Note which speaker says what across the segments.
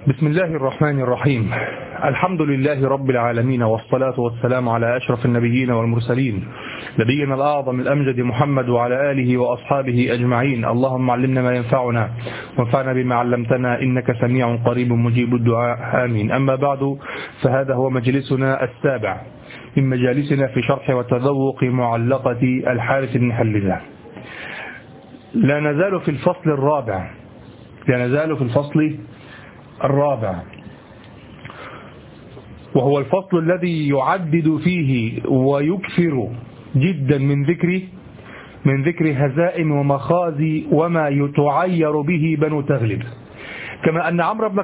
Speaker 1: بسم الله الرحمن الرحيم. الحمد لله رب العالمين، والصلاة والسلام على أشرف النبيين والمرسلين، نبينا الأعظم الأمجد محمد وعلى آله وأصحابه أجمعين. اللهم علمنا ما ينفعنا وانفعنا بما علمتنا، إنك سميع قريب مجيب الدعاء، آمين. أما بعد، فهذا هو مجلسنا السابع من مجالسنا في شرح وتذوق معلقة الحارث بن حلزة. لا نزال في الفصل الرابع، وهو الفصل الذي يعدد فيه ويكثر جدا من ذكر هزائم ومخازي وما يتعير به بنو تغلب. كما أن عمرو بن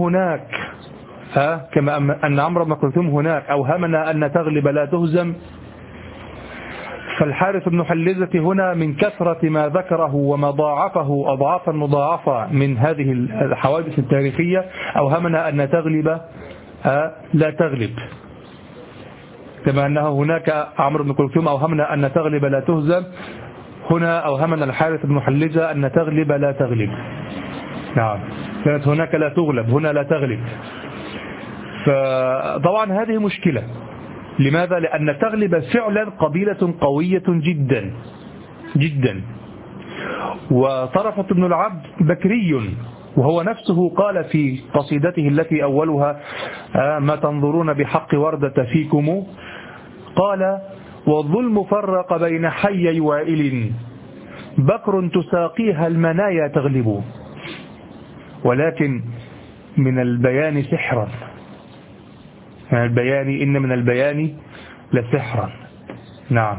Speaker 1: كلثوم هناك أوهمنا أن تغلب لا تهزم، فالحارث بن حلزة هنا من كثرة ما ذكره وما ضاعفه أضعافا مضاعفة من هذه الحوادث التاريخية أوهمنا أن تغلب لا تغلب. كما أنه هناك عمرو بن كلثوم أوهمنا أن تغلب لا تهزم، هنا أوهمنا الحارث بن حلزة أن تغلب لا تغلب. نعم، كانت هناك لا تغلب، هنا لا تغلب. فطبعا هذه مشكلة. لماذا؟ لأن تغلب فعلا قبيلة قوية جدا جدا، وطرفة بن العبد بكري، وهو نفسه قال في قصيدته التي أولها ما تنظرون بحق وردة فيكم، قال: والظلم فرق بين حي وائل، بكر تساقيها المنايا تغلب، ولكن من البيان سحرا، إن من البيان لسحرا. نعم،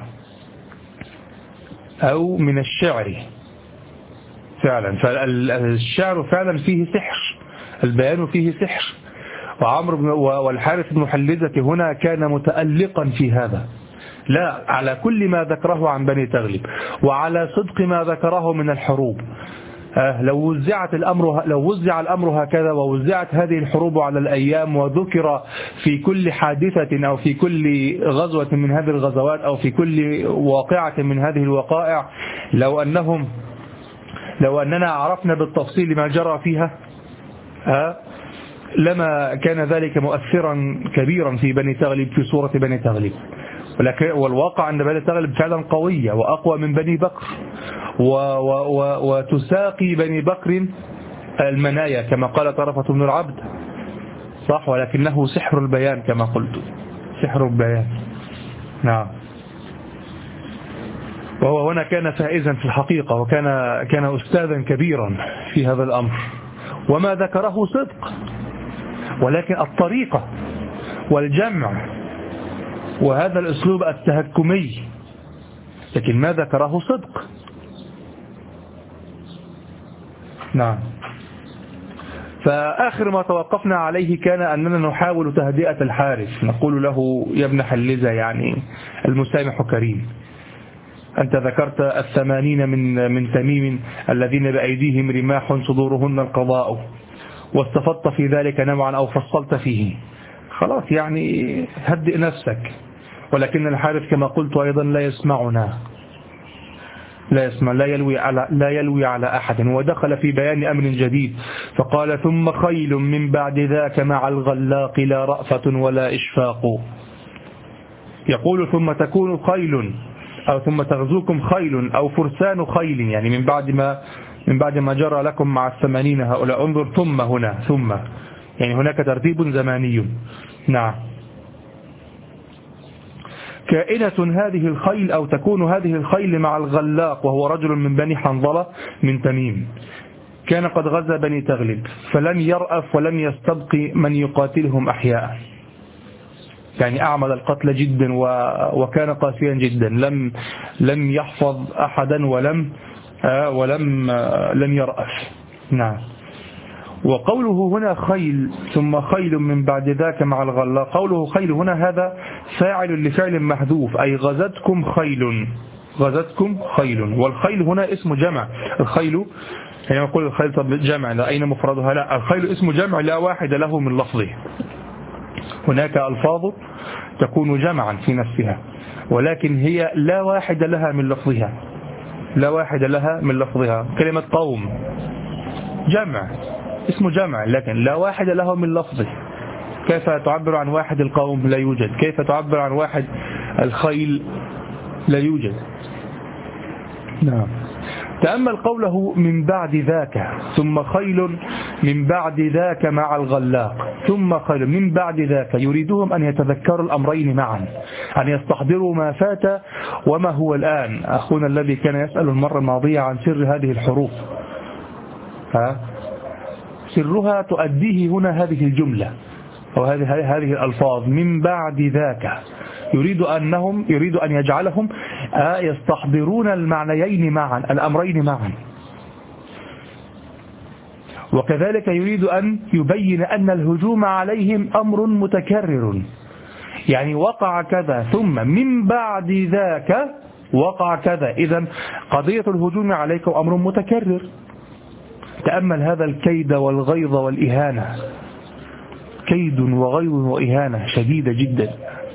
Speaker 1: أو من الشعر فعلا، فالشعر فعلا فيه سحر، البيان فيه سحر. والحارث بن حلزة هنا كان متألقا في هذا، لا على كل ما ذكره عن بني تغلب وعلى صدق ما ذكره من الحروب. لو وزع الأمر هكذا، ووزعت هذه الحروب على الأيام، وذكر في كل حادثة أو في كل غزوة من هذه الغزوات أو في كل واقعة من هذه الوقائع، لو أننا عرفنا بالتفصيل ما جرى فيها لما كان ذلك مؤثرا كبيرا في بني تغلب، في صورة بني تغلب. والواقع أن بني تغلب فعلا قوية وأقوى من بني بكر، وتساقي بني بكر المنايا كما قال طرفة بن العبد، صح، ولكنه سحر البيان كما قلت، سحر البيان. نعم، وهو هنا كان فائزا في الحقيقة، وكان أستاذا كبيرا في هذا الأمر، وما ذكره صدق، ولكن الطريقة والجمع وهذا الأسلوب التهكمي، لكن ما ذكره صدق. نعم، فآخر ما توقفنا عليه كان أننا نحاول تهدئة الحارث، نقول له: يا ابن حلزة، يعني المسامح كريم، أنت ذكرت 80 من تميم الذين بأيديهم رماح صدورهن القضاء، واستفدت في ذلك نوعا أو فصلت فيه، خلاص يعني هدئ نفسك. ولكن الحارث كما قلت أيضا لا يسمعنا، لا يلوي على أحد، ودخل في بيان أمر جديد فقال: ثم خيل من بعد ذاك مع الغلاق، لا رأفة ولا إشفاق. يقول: ثم تكون خيل، أو ثم تغزوكم خيل أو فرسان خيل، يعني من بعد ما جرى لكم مع 80 هؤلاء. انظر، ثم هنا، ثم يعني هناك ترتيب زماني. نعم، كائنة هذه الخيل، أو تكون هذه الخيل مع الغلاق، وهو رجل من بني حنظلة من تميم، كان قد غزا بني تغلب، فلم يرأف ولم يستبقي من يقاتلهم أحياء، يعني أعمل القتل جدا وكان قاسيا جدا، لم يحفظ أحدا لم يرأف. نعم، وقوله هنا خيل، ثم خيل من بعد ذاك مع الغلاق، قوله خيل هنا هذا فاعل لفعل محذوف، أي غزتكم خيل، والخيل هنا اسم جمع. الخيل يعني نقول الخيل طب جمع، لا أين مفردها؟ لا، الخيل اسم جمع لا واحد له من لفظه. هناك ألفاظ تكون جمعا في نفسها، ولكن هي لا واحد لها من لفظها. كلمة قوم جمع، اسم جمع لكن لا واحد له من لفظه. كيف تعبر عن واحد القوم؟ لا يوجد. كيف تعبر عن واحد الخيل؟ لا يوجد. نعم. تأمل قوله من بعد ذاك ثم خيل من بعد ذاك مع الغلاق ثم خيل من بعد ذاك، يريدهم أن يتذكروا الأمرين معا، أن يستحضروا ما فات وما هو الآن. أخونا الذي كان يسأل المرة الماضية عن سر هذه الحروف، سرها تؤديه هنا هذه الجملة أو هذه الألفاظ من بعد ذاك. يريد أن يجعلهم يستحضرون المعنيين معا، الأمرين معا. وكذلك يريد أن يبين أن الهجوم عليهم أمر متكرر، يعني وقع كذا ثم من بعد ذاك وقع كذا، إذن قضية الهجوم عليكم أمر متكرر. تأمل هذا الكيد والغيظ والإهانة، كيد وغيظ وإهانة شديدة جدا.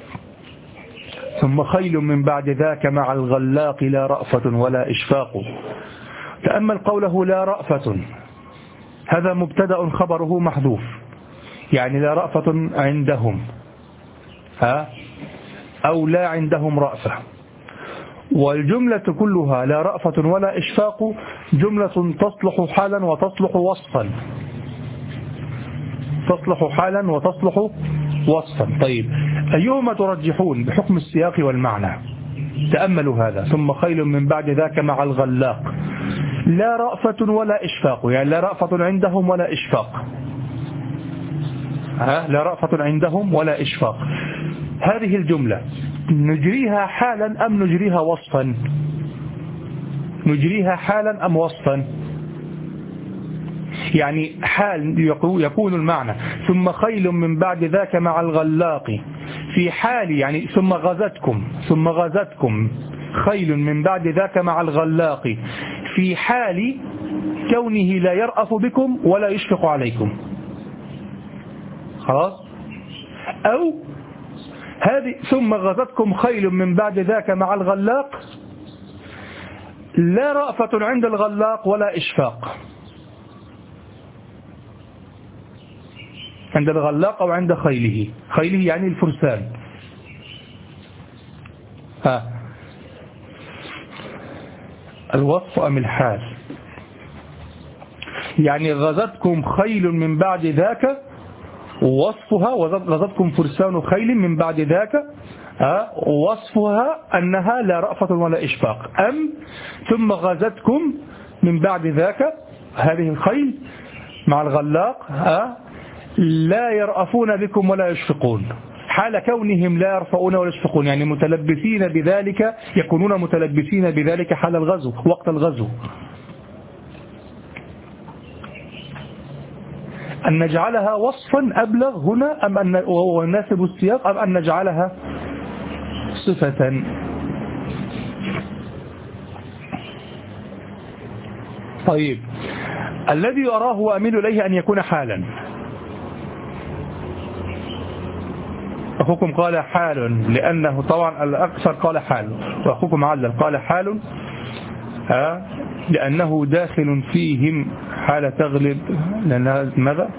Speaker 1: ثم خيل من بعد ذاك مع الغلاق لا رأفة ولا إشفاق. تأمل قوله لا رأفة، هذا مبتدأ خبره محذوف، يعني لا رأفة عندهم أو لا عندهم رأفة. والجملة كلها لا رأفة ولا إشفاق جملة تصلح حالا وتصلح وصفا، تصلح حالا وتصلح وصفا. طيب أيهما ترجحون بحكم السياق والمعنى؟ تأملوا هذا. ثم خيل من بعد ذاك مع الغلاق لا رأفة ولا إشفاق، يعني لا رأفة عندهم ولا إشفاق، لا رأفة عندهم ولا إشفاق. هذه الجملة نجريها حالا أم نجريها وصفا؟ نجريها حالا أم وصفا؟ يعني حال يكون المعنى ثم خيل من بعد ذاك مع الغلاق في حال، يعني ثم غزتكم خيل من بعد ذاك مع الغلاق في حال كونه لا يرأف بكم ولا يشفق عليكم. خلاص؟ أو هذه ثم غزتكم خيل من بعد ذاك مع الغلاق لا رأفة عند الغلاق ولا إشفاق، عند الغلاق أو عند خيله. خيله يعني الفرسان. الوصف أم الحال؟ يعني غزتكم خيل من بعد ذاك وصفها، وغزتكم فرسان خيل من بعد ذاك وصفها أنها لا رأفة ولا إشفاق، أم ثم غزتكم من بعد ذاك هذه الخيل مع الغلاق لا يرأفون بكم ولا يشفقون، حال كونهم لا يرفعون ولا يشفقون، يعني متلبسين بذلك، يكونون متلبسين بذلك حال الغزو وقت الغزو. أن نجعلها وصفا أبلغ هنا أم أن وهو يناسب السياق، أم أن نجعلها صفة؟ طيب الذي أراه وأميل إليه أن يكون حالا. أخوكم قال حال لأنه طبعا الأكثر قال حال، وأخوكم علل قال حال لأنه داخل فيهم حال تغلب. لأنها ماذا؟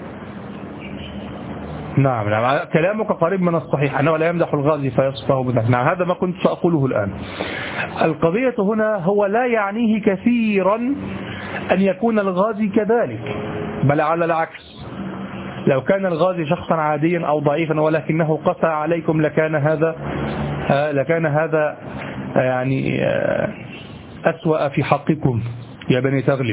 Speaker 1: نعم كلامك قريب من الصحيح أنه لا يمدح الغازي فيصفه بذلك. نعم هذا ما كنت سأقوله الآن. القضية هنا هو لا يعنيه كثيرا أن يكون الغازي كذلك، بل على العكس، لو كان الغازي شخصا عاديا أو ضعيفا ولكنه قسى عليكم لكان هذا يعني أسوأ في حقكم يا بني تغلب.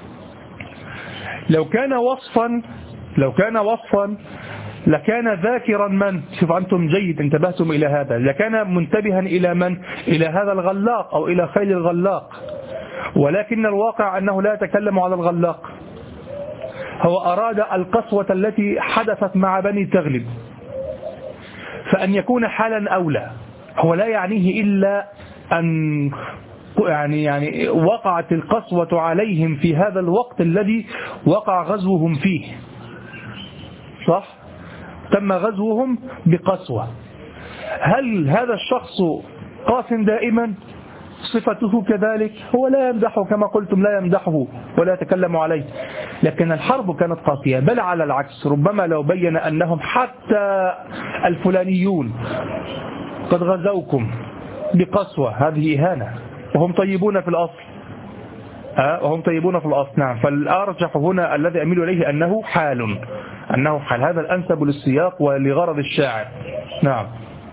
Speaker 1: لو كان وصفا لكان ذاكرا من، شوف أنتم جيد انتبهتم إلى هذا، لكان منتبها إلى من؟ إلى هذا الغلاق أو إلى خيل الغلاق، ولكن الواقع أنه لا يتكلم على الغلاق، هو أراد القسوة التي حدثت مع بني تغلب، فأن يكون حالا أولى. هو لا يعنيه إلا أن يعني وقعت القسوة عليهم في هذا الوقت الذي وقع غزوهم فيه، صح؟ تم غزوهم بقسوة. هل هذا الشخص قاس دائما؟ صفته كذلك، هو لا يمدحه كما قلتم، لا يمدحه ولا يتكلم عليه، لكن الحرب كانت قاسية. بل على العكس، ربما لو بين أنهم حتى الفلانيون قد غزوكم بقسوة، هذه إهانة، وهم طيبون في الأصل، وهم طيبون في الأصل. نعم. فالأرجح هنا الذي أميل إليه أنه حال، هذا الأنسب للسياق ولغرض الشاعر. نعم.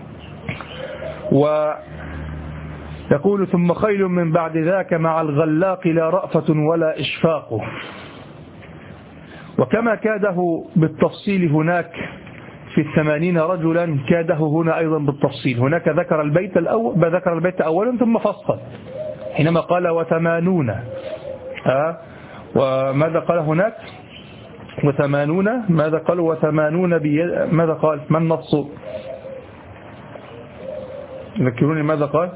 Speaker 1: ويقول ثم خيل من بعد ذاك مع الغلاق لا رأفة ولا إشفاق. وكما كاده بالتفصيل هناك في 80 رجلا، كاده هنا أيضا بالتفصيل. هناك ذكر البيت أولا ثم فصل حينما قال 80. وماذا قال هناك؟ 80. ماذا قال؟ 80 ماذا قال؟ ما النص؟ ذكروني ماذا قال؟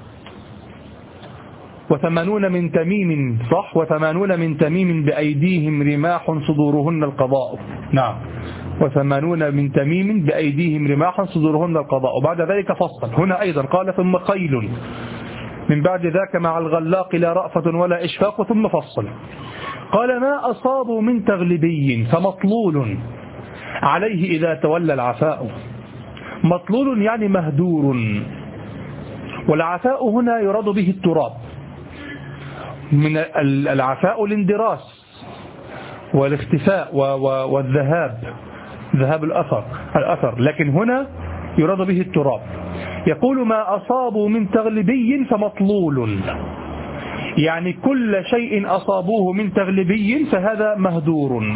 Speaker 1: 80 من تميم، صح؟ 80 من تميم بأيديهم رماح صدورهن القضاء. نعم. 80 من تميم بأيديهم رماح صدورهن القضاء. وبعد ذلك فصل هنا أيضا قال ثم خيل من بعد ذاك مع الغلاق لا رأفة ولا إشفاق، ثم فصل قال ما أصابوا من تغلبي فمطلول عليه إذا تولى العفاء. مطلول يعني مهدور، والعفاء هنا يراد به التراب. من العفاء الاندراس والاختفاء والذهاب، ذهاب الأثر، لكن هنا يراد به التراب. يقول ما أصابوا من تغلبي فمطلول، يعني كل شيء أصابوه من تغلبي فهذا مهدور،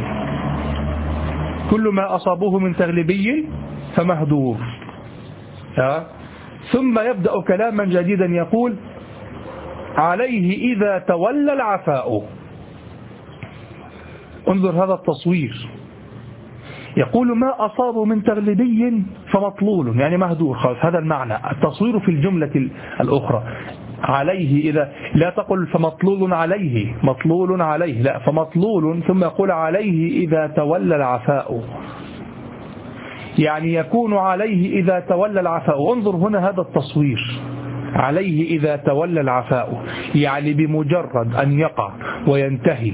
Speaker 1: كل ما أصابوه من تغلبي فمهدور. ثم يبدأ كلاما جديدا يقول عليه إذا تولى العفاء. انظر هذا التصوير، يقول ما أصابوا من تغلبي فمطلول يعني مهدور، خلاص هذا المعنى. التصوير في الجملة الأخرى عليه، إذا لا تقل فمطلول عليه، مطلول عليه، لا، فمطلول ثم يقول عليه إذا تولى العفاء، يعني يكون عليه إذا تولى العفاء. انظر هنا هذا التصوير، عليه إذا تولى العفاء، يعني بمجرد أن يقع وينتهي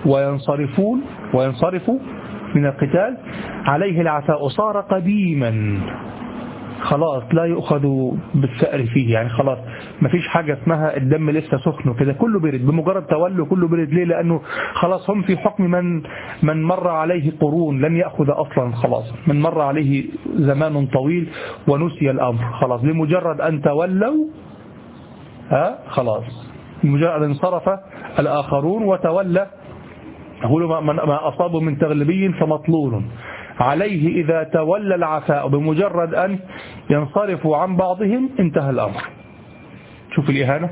Speaker 1: وينصرفوا من القتال عليه العفاء صار قديما، خلاص لا يؤخذ بالثأر فيه، يعني خلاص ما فيش حاجة اسمها الدم لسه سخن كده، كله برد بمجرد تولوا، كله برد. ليه؟ لأنه خلاص هم في حكم من مر عليه قرون لن يأخذ أصلا، خلاص من مر عليه زمان طويل ونسي الأمر، خلاص بمجرد أن تولوا خلاص، بمجرد أن انصرف الآخرون وتولى. أقول ما أصابوا من تغلبي فمطلول عليه إذا تولى العفاء، بمجرد أن ينصرفوا عن بعضهم انتهى الأمر. شوف الإهانة،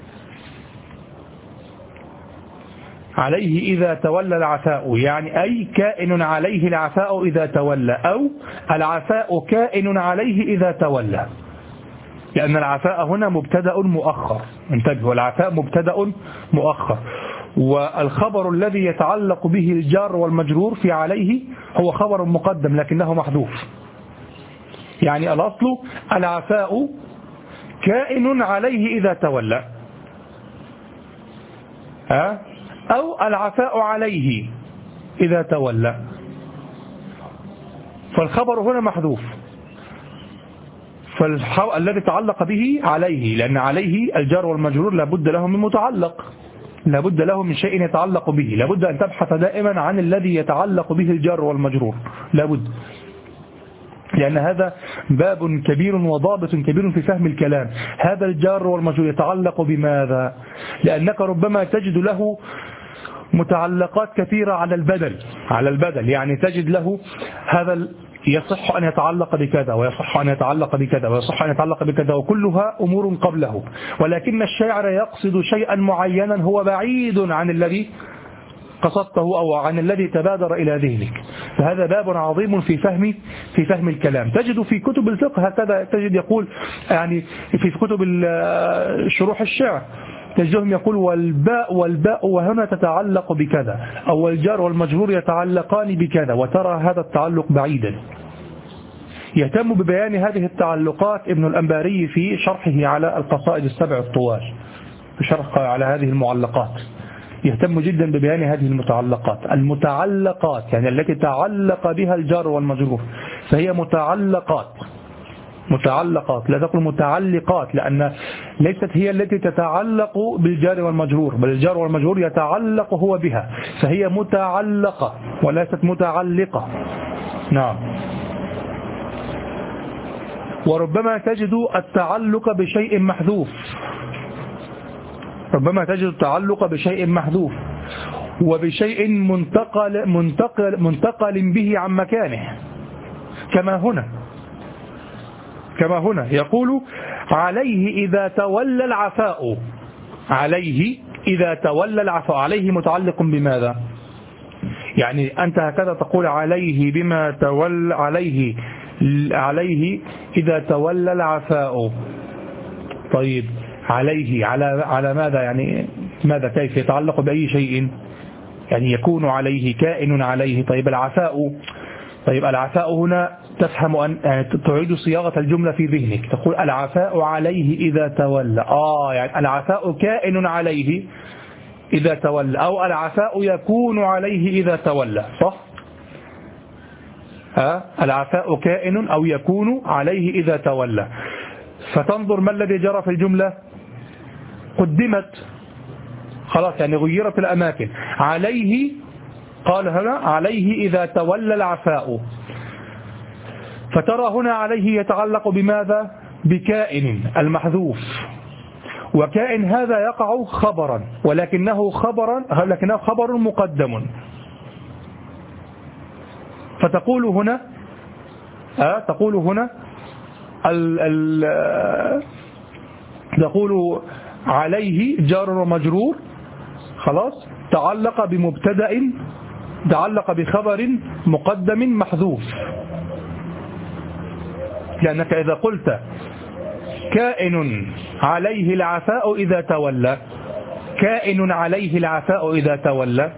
Speaker 1: عليه إذا تولى العفاء، يعني أي كائن عليه العفاء إذا تولى، أو العفاء كائن عليه إذا تولى، لأن العفاء هنا مبتدأ مؤخر، انتبهوا، العفاء مبتدأ مؤخر، والخبر الذي يتعلق به الجار والمجرور في عليه هو خبر مقدم لكنه محذوف. يعني الأصل العفاء كائن عليه إذا تولى، أو العفاء عليه إذا تولى، فالخبر هنا محذوف، فالذي تعلق به عليه، لأن عليه الجار والمجرور لابد له من متعلق، لابد له من شيء يتعلق به، لابد أن تبحث دائما عن الذي يتعلق به الجار والمجرور، لابد، لأن هذا باب كبير وضابط كبير في فهم الكلام. هذا الجار والمجرور يتعلق بماذا؟ لأنك ربما تجد له متعلقات كثيرة على البدل، يعني تجد له هذا يصح أن يتعلق بكذا، ويصح أن يتعلق بكذا، ويصح أن يتعلق بكذا، وكلها أمور قبله، ولكن الشاعر يقصد شيئا معينا هو بعيد عن الذي قصدته أو عن الذي تبادر إلى ذهنك. فهذا باب عظيم في فهم الكلام. تجد في كتب الفقه هكذا، تجد يقول يعني في كتب شروح الشعر تجدهم يقول والباء وهنا تتعلق بكذا، أو الجار والمجرور يتعلقان بكذا، وترى هذا التعلق بعيدا. يهتم ببيان هذه التعلقات ابن الأنباري في شرحه على القصائد السبع الطوال، شرح على هذه المعلقات، يهتم جدا ببيان هذه المتعلقات يعني التي تعلق بها الجار والمجرور، فهي متعلقات. لا تقل متعلقات، لأن ليست هي التي تتعلق بالجار والمجرور، بل الجار والمجرور يتعلق هو بها، فهي متعلقة وليست متعلقة. نعم. وربما تجد التعلق بشيء محذوف، وبشيء منتقل به عن مكانه، كما هنا يقول عليه إذا تولى العفاء. عليه متعلق بماذا؟ يعني أنت هكذا تقول عليه بما تولى، عليه إذا تولى العفاء. طيب عليه على ماذا؟ يعني ماذا؟ كيف يتعلق بأي شيء؟ يعني يكون عليه، كائن عليه. طيب العفاء هنا تفهم أن تعيد صياغة الجملة في ذهنك، تقول العفاء عليه إذا تولى. يعني العفاء كائن عليه إذا تولى، أو العفاء يكون عليه إذا تولى، صح؟ العفاء كائن أو يكون عليه إذا تولى. فتنظر ما الذي جرى في الجملة؟ قدمت، خلاص، يعني غيرت الأماكن. عليه، قال هنا عليه إذا تولى العفاء، فترى هنا عليه يتعلق بماذا؟ بكائن المحذوف، وكائن هذا يقع خبرا، ولكنه خبر مقدم. فتقول هنا تقول عليه جار ومجرور، خلاص، تعلق بخبر مقدم محذوف. لأنك إذا قلت كائن عليه العفاء إذا تولى،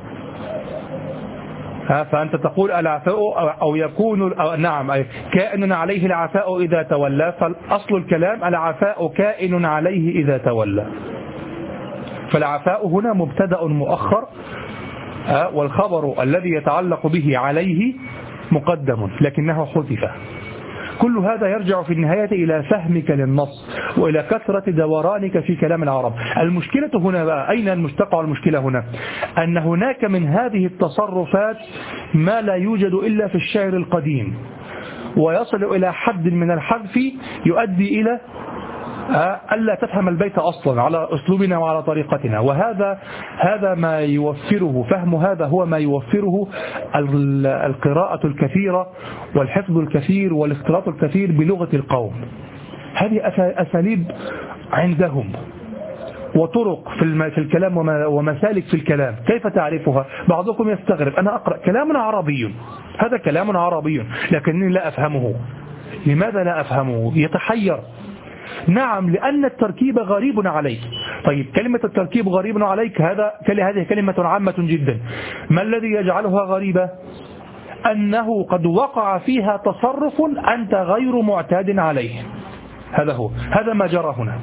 Speaker 1: فأنت تقول العفاء أو يكون، نعم، كائن عليه العفاء إذا تولى، فالأصل الكلام العفاء كائن عليه إذا تولى. فالعفاء هنا مبتدأ مؤخر، والخبر الذي يتعلق به عليه مقدم لكنه حذف. كل هذا يرجع في النهاية إلى فهمك للنص وإلى كثرة دورانك في كلام العرب. المشكلة هنا بقى، أين تقع المشكلة هنا؟ أن هناك من هذه التصرفات ما لا يوجد إلا في الشعر القديم، ويصل إلى حد من الحذف يؤدي إلى ألا تفهم البيت أصلا على أسلوبنا وعلى طريقتنا. وهذا ما يوفره، فهم هذا هو ما يوفره القراءة الكثيرة والحفظ الكثير والاختلاط الكثير بلغة القوم. هذه أساليب عندهم وطرق في الكلام ومسالك في الكلام، كيف تعرفها؟ بعضكم يستغرب، أنا أقرأ كلام عربي، هذا كلام عربي لكنني لا أفهمه. لماذا لا أفهمه؟ يتحير. نعم، لأن التركيب غريب عليك. طيب، كلمة التركيب غريب عليك، هذه كلمة عامة جدا. ما الذي يجعلها غريبة؟ أنه قد وقع فيها تصرف أنت غير معتاد عليه. هذا ما جرى هنا،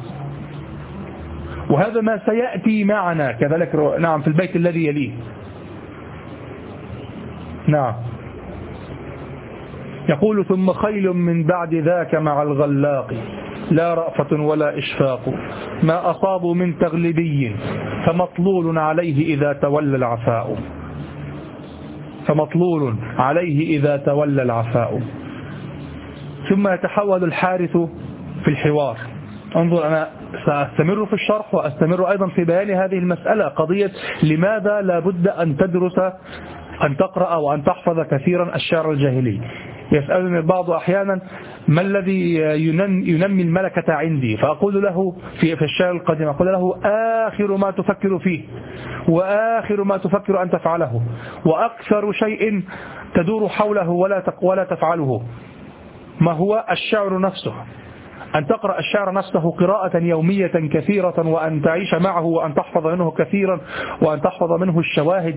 Speaker 1: وهذا ما سيأتي معنا كذلك، نعم، في البيت الذي يليه. نعم، يقول ثم خيل من بعد ذاك مع الغلاق، لا رأفة ولا إشفاق، ما أصابوا من تغلبي، فمطلول عليه إذا تولى العفاء. ثم يتحول الحارث في الحوار. انظر، أنا سأستمر في الشرح وأستمر أيضا في بيان هذه المسألة، قضية لماذا لا بد أن تدرس، أن تقرأ وأن تحفظ كثيرا الشعر الجاهلي. يسألني البعض أحيانا ما الذي ينمي الملكة عندي، فأقول له في الشعر القديم، أقول له آخر ما تفكر فيه، وآخر ما تفكر أن تفعله، وأكثر شيء تدور حوله ولا تفعله، ما هو الشعر نفسه. أن تقرأ الشعر نفسه قراءة يومية كثيرة، وأن تعيش معه، وأن تحفظ منه كثيرا، وأن تحفظ منه الشواهد.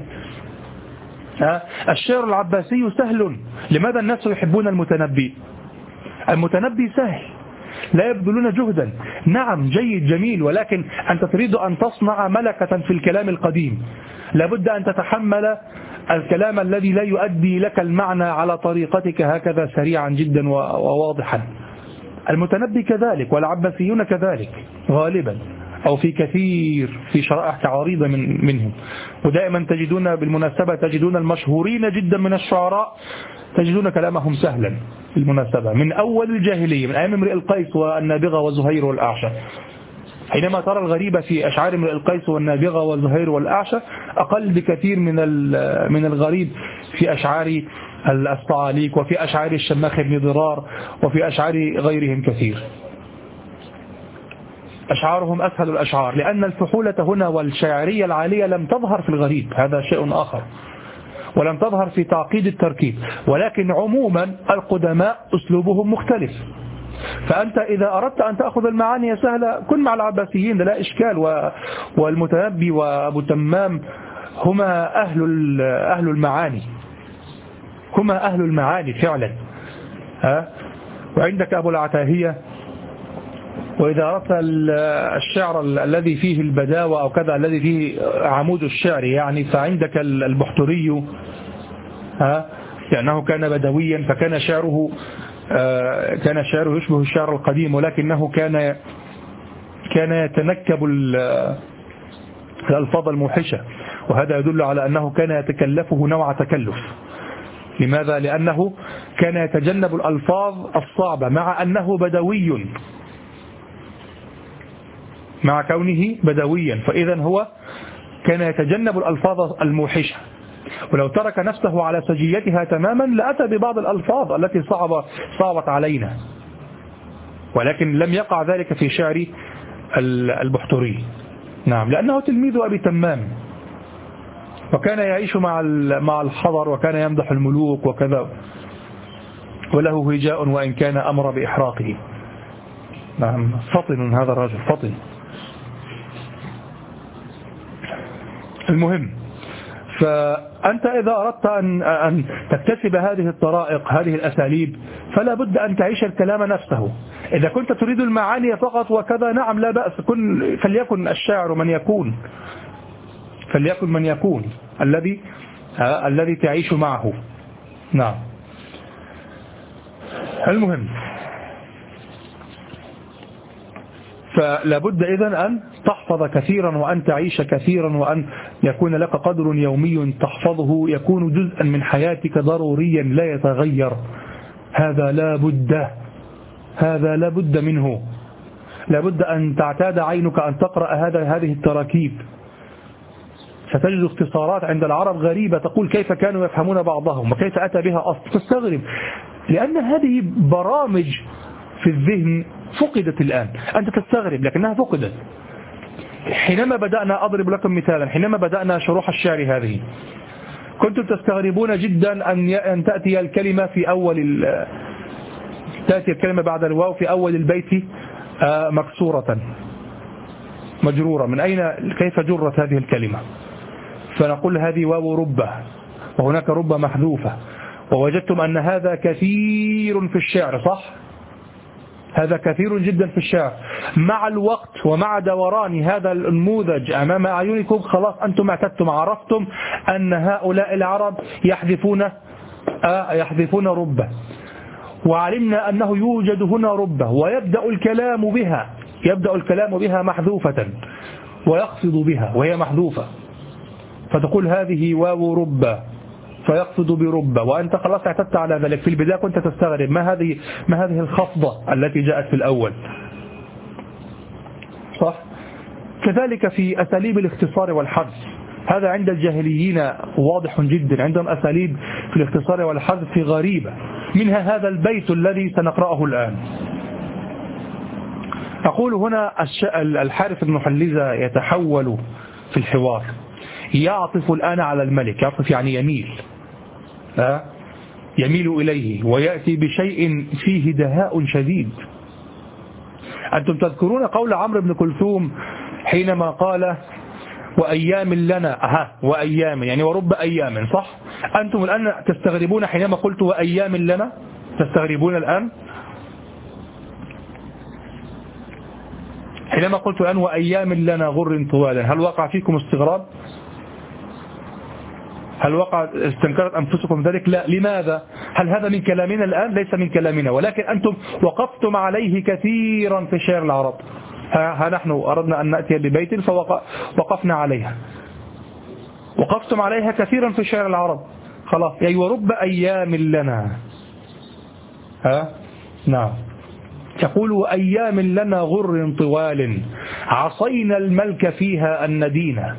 Speaker 1: الشعر العباسي سهل. لماذا الناس يحبون المتنبي؟ المتنبي سهل، لا يبذلون جهدا. نعم جيد جميل، ولكن أنت تريد أن تصنع ملكة في الكلام القديم، لابد أن تتحمل الكلام الذي لا يؤدي لك المعنى على طريقتك هكذا سريعا جدا وواضحا. المتنبي كذلك، والعباسيون كذلك غالبا، أو في كثير في شرائح عريضة منهم. ودائما تجدون بالمناسبة تجدون المشهورين جدا من الشعراء تجدون كلامهم سهلا بالمناسبة من أول الجاهلية، من أيام امرئ القيس والنابغة وزهير والأعشى. حينما ترى الغريبة في أشعار امرئ القيس والنابغة وزهير والأعشى أقل بكثير من الغريب في أشعار الصعاليك وفي أشعار الشماخ بن ضرار وفي أشعار غيرهم كثير. أشعارهم أسهل الأشعار، لأن الفحولة هنا والشاعرية العالية لم تظهر في الغريب، هذا شيء آخر، ولم تظهر في تعقيد التركيب. ولكن عموما القدماء أسلوبهم مختلف. فأنت إذا أردت أن تأخذ المعاني سهلة كن مع العباسيين لا إشكال، والمتنبي وأبو تمام هما أهل المعاني، هما أهل المعاني فعلا. وعندك أبو العتاهية، وإذا أردت الشعر الذي فيه البداوة أو كذا الذي فيه عمود الشعر يعني، فعندك البحتري، لأنه كان بدويا فكان شعره يشبه الشعر القديم، ولكنه كان يتنكب الألفاظ الموحشة، وهذا يدل على أنه كان يتكلفه نوع تكلف. لماذا؟ لأنه كان يتجنب الألفاظ الصعبة مع أنه بدوي، مع كونه بدويا، فإذا هو كان يتجنب الألفاظ الموحشة. ولو ترك نفسه على سجيتها تماما لأتى ببعض الألفاظ التي صعبت علينا، ولكن لم يقع ذلك في شعر البحتري. نعم، لأنه تلميذ أبي تمام، وكان يعيش مع الحضر، وكان يمدح الملوك وكذا، وله هجاء وإن كان أمر بإحراقه. نعم، فطن هذا الرجل، فطن. المهم، فأنت إذا أردت أن تكتسب هذه الطرائق، هذه الأساليب، فلا بد أن تعيش الكلام نفسه. إذا كنت تريد المعاني فقط وكذا، نعم لا بأس، فليكن الشاعر من يكون، فليكن من يكون الذي تعيش معه. نعم. المهم، فلا بد إذن أن تحفظ كثيرا وأن تعيش كثيرا وأن يكون لك قدر يومي تحفظه، يكون جزءا من حياتك ضروريا لا يتغير. هذا لا بد منه. لا بد أن تعتاد عينك أن تقرأ هذه التراكيب. ستجد اختصارات عند العرب غريبة تقول كيف كانوا يفهمون بعضهم وكيف أتى بها أصل، تستغرب، لأن هذه برامج في الذهن فقدت الآن. أنت تستغرب لكنها فقدت. حينما بدأنا، أضرب لكم مثالا، حينما بدأنا شروح الشعر هذه كنتم تستغربون جدا أن تأتي الكلمة في تأتي الكلمة بعد الواو في أول البيت مكسورة مجرورة. من أين، كيف جرت هذه الكلمة؟ فنقول هذه واو ربة، وهناك ربة محذوفة، ووجدتم أن هذا كثير في الشعر، صح؟ هذا كثير جدا في الشعر. مع الوقت ومع دوران هذا النموذج أمام أعينكم خلاص أنتم اعتدتم، عرفتم أن هؤلاء العرب يحذفون ربة، وعلمنا أنه يوجد هنا ربة، ويبدأ الكلام بها محذوفة، ويقصد بها وهي محذوفة، فتقول هذه واو ربة فيقصد بربة، وأنت خلاص اعتدت على ذلك. في البداية كنت تستغرب ما هذه الخفضة التي جاءت في الأول، صح؟ كذلك في أساليب الاختصار والحذف، هذا عند الجاهليين واضح جدا، عندهم أساليب في الاختصار والحذف غريبة، منها هذا البيت الذي سنقرأه الآن. أقول هنا الحارث بن حليزة يتحول في الحوار، يعطف الآن على الملك، يعطف يعني يميل إليه، ويأتي بشيء فيه دهاء شديد. أنتم تذكرون قول عمرو بن كلثوم حينما قال وأيام لنا، وأيام يعني ورب أيام، صح؟ أنتم الآن تستغربون حينما قلت وأيام لنا، تستغربون الآن. حينما قلت الآن وأيام لنا غر طوالا، هل وقع فيكم استغراب؟ هل وقع استنكرت أنفسكم ذلك؟ لا. لماذا؟ هل هذا من كلامنا الآن؟ ليس من كلامنا، ولكن أنتم وقفتم عليه كثيرا في شعر العرب. ها نحن أردنا أن نأتي ببيت فوقفنا عليها، وقفتم عليها كثيرا في شعر العرب. خلاص، أي ورب أيام لنا. نعم. تقول وأيام لنا غر طوال عصينا الملك فيها الندينا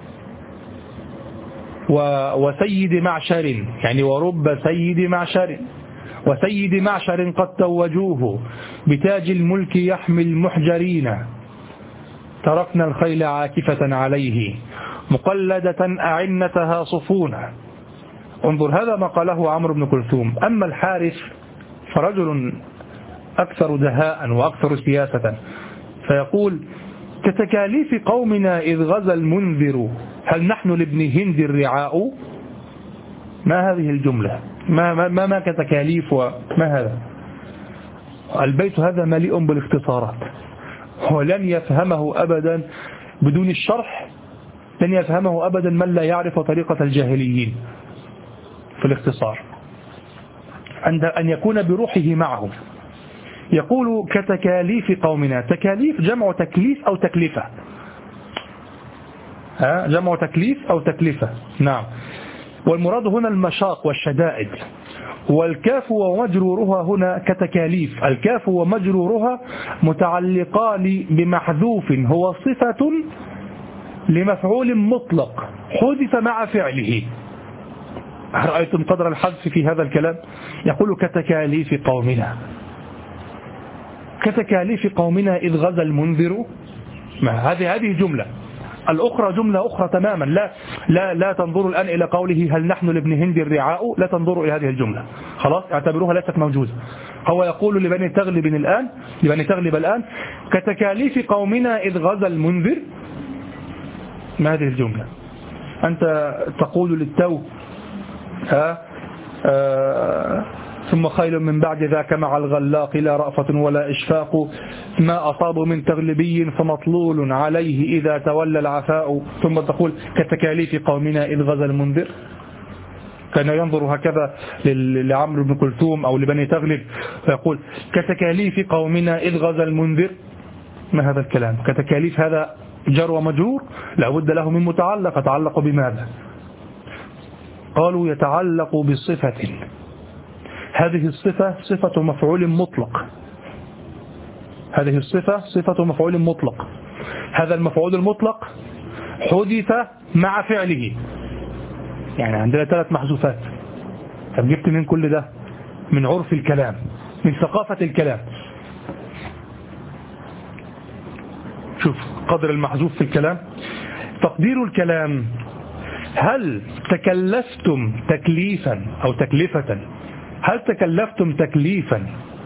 Speaker 1: وسيد معشر، يعني ورب سيد معشر، وسيد معشر قد توجوه بتاج الملك يحمي المحجرين، تركنا الخيل عاكفة عليه مقلدة أعنتها صفونا. انظر، هذا ما قاله عمرو بن كلثوم. أما الحارث فرجل أكثر دهاء وأكثر سياسة، فيقول كتكاليف قومنا إذ غزا المنذر هل نحن لابن هند الرعاء. ما هذه الجملة؟ ما كتكاليف وما هذا؟ البيت هذا مليء بالاختصارات، ولن يفهمه أبدا بدون الشرح، لن يفهمه أبدا من لا يعرف طريقة الجاهليين في الاختصار، عند أن يكون بروحه معهم. يقول كتكاليف قومنا، تكاليف جمع تكليف أو تكلفة، جمع تكليف أو تكلفة. نعم. والمراد هنا المشاق والشدائد. والكاف ومجرورها هنا كتكاليف، الكاف ومجرورها متعلقان بمحذوف هو صفة لمفعول مطلق حذف مع فعله. رأيتم قدر الحذف في هذا الكلام؟ يقول كتكاليف قومنا، كتكاليف قومنا إذ غزا المنذر. هذه جملة. الأخرى جملة أخرى تماما. لا تنظروا الآن إلى قوله هل نحن لابن هند الرعاء، لا تنظروا إلى هذه الجملة، خلاص اعتبروها ليست موجودة. هو يقول لبني تغلب الآن كتكاليف قومنا إذ غزا المنذر. ما هذه الجملة؟ أنت تقول للتو ثم خيل من بعد ذاك مع الغلاق لا رأفة ولا إشفاق ما أصاب من تغلبي فمطلول عليه إذا تولى العفاء. ثم تقول كتكاليف قومنا إذ غزا المنذر. كان ينظر هكذا لعمرو بن كلثوم أو لبني تغلب فيقول كتكاليف قومنا إذ غزا المنذر. ما هذا الكلام؟ كتكاليف هذا جر ومجرور لا بد له من متعلق. يتعلق بماذا؟ قالوا يتعلق بصفة، هذه الصفة صفة مفعول مطلق، هذه الصفة صفة مفعول مطلق، هذا المفعول المطلق حذف مع فعله. يعني عندنا 3 محذوفات. طب جبت من كل ده؟ من عرف الكلام، من ثقافة الكلام. شوف قدر المحذوف في الكلام. تقدير الكلام هل تكلفتم تكليفا أو تكلفة، هل تكلفتم تكليفا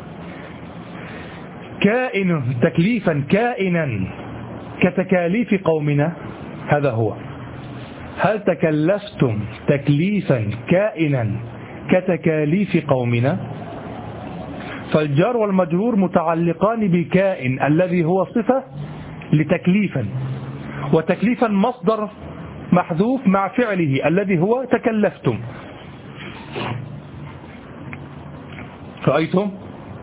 Speaker 1: كائنا كتكاليف قومنا؟ هذا هو. هل تكلفتم تكليفا كائنا كتكاليف قومنا؟ فالجار والمجرور متعلقان بكائن الذي هو صفة لتكليفا، وتكليفا مصدر محذوف مع فعله الذي هو تكلفتم. رأيتم؟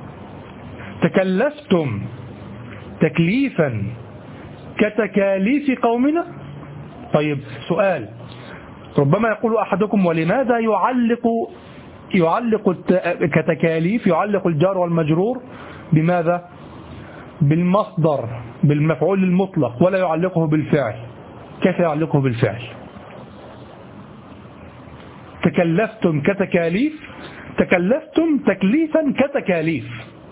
Speaker 1: تكلفتم تكليفا كتكاليف قومنا. طيب سؤال، ربما يقول أحدكم ولماذا يعلق كتكاليف، يعلق الجار والمجرور بماذا؟ بالمصدر، بالمفعول المطلق، ولا يعلقه بالفعل؟ كيف يعلقه بالفعل؟ تكلفتم كتكاليف، تكلفتم تكليفا كتكاليف.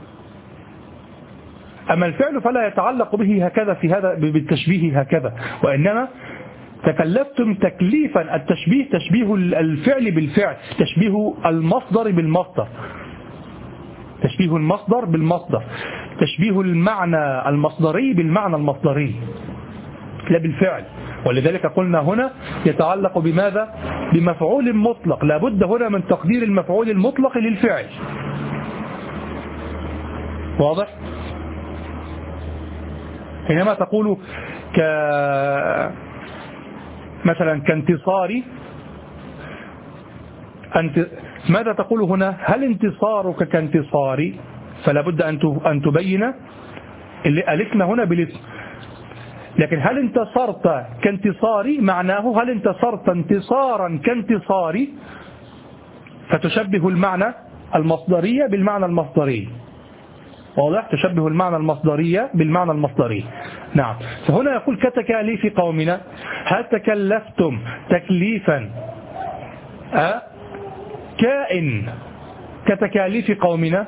Speaker 1: أما الفعل فلا يتعلق به هكذا في هذا بالتشبيه هكذا، وإنما تكلفتم تكليفا. التشبيه تشبيه الفعل بالفعل، تشبيه المصدر بالمصدر، تشبيه المصدر بالمصدر، تشبيه المعنى المصدري بالمعنى المصدري لا بالفعل. ولذلك قلنا هنا يتعلق بماذا؟ بمفعول مطلق. لابد هنا من تقدير المفعول المطلق للفعل. واضح؟ حينما تقول مثلا كانتصاري، ماذا تقول هنا؟ هل انتصارك كانتصاري؟ فلا بد أن تبين الاسم هنا بالاسم. لكن هل انتصرت كانتصاري معناه هل انتصرت انتصارا كانتصاري، فتشبه المعنى المصدرية بالمعنى المصدري. واضح؟ تشبه المعنى المصدرية بالمعنى المصدري. نعم. فهنا يقول كتكاليف قومنا، هل تكلفتم تكليفا كائن كتكاليف قومنا؟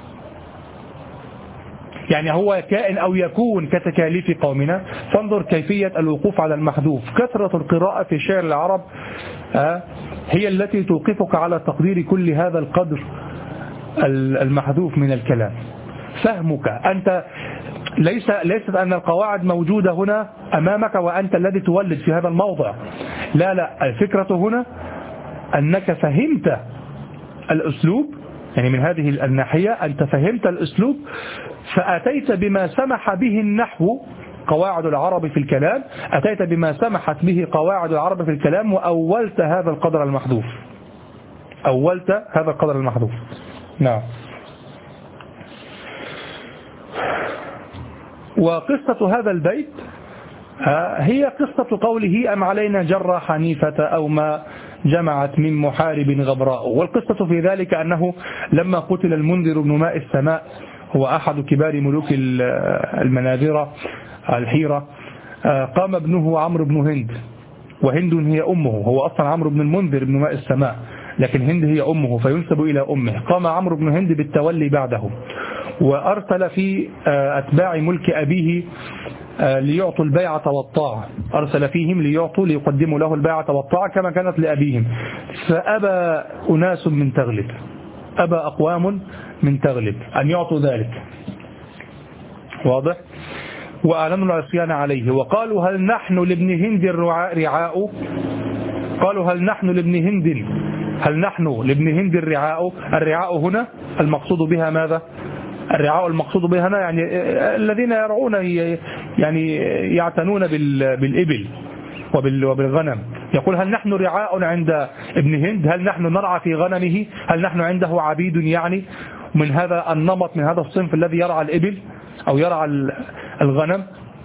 Speaker 1: يعني هو كائن أو يكون كتكاليف قومنا. فانظر كيفية الوقوف على المحذوف. كثرة القراءة في شعر العرب هي التي توقفك على تقدير كل هذا القدر المحذوف من الكلام. فهمك أنت، ليست أن القواعد موجودة هنا أمامك وأنت الذي تولد في هذا الموضع. لا، الفكرة هنا أنك فهمت الأسلوب، يعني من هذه الناحية أنت فهمت الأسلوب فأتيت بما سمح به النحو، قواعد العرب في الكلام، أتيت بما سمحت به قواعد العرب في الكلام وأولت هذا القدر المحذوف. أولت هذا القدر المحذوف. نعم. وقصة هذا البيت هي قصة قوله أم علينا جر حنيفة أو ما جمعت من محارب غبراء. والقصة في ذلك أنه لما قتل المنذر بن ماء السماء، هو أحد كبار ملوك المناذرة الحيرة، قام ابنه عمرو بن هند، وهند هي أمه، هو أصلا عمرو بن المنذر بن ماء السماء لكن هند هي أمه فينسب إلى أمه. قام عمرو بن هند بالتولي بعده، وأرسل في أتباع ملك أبيه ليعطوا البيعة والطاعة، أرسل فيهم ليقدموا له البيعة والطاعة كما كانت لأبيهم. فأبى أناس من تغلب، أبى أقوام من تغلب أن يعطوا ذلك. واضح؟ وأعلنوا العصيان عليه وقالوا هل نحن لابن هند رعاء. قالوا هل نحن لابن هند الرعاء. الرعاء هنا المقصود بها ماذا؟ الرعاء المقصود بها هنا يعني الذين يرعون، يعني يعتنون بالإبل وبالغنم. يقول هل نحن رعاء عند ابن هند، هل نحن نرعى في غنمه، هل نحن عنده عبيد، يعني من هذا النمط، من هذا الصنف الذي يرعى الإبل أو يرعى الغنم.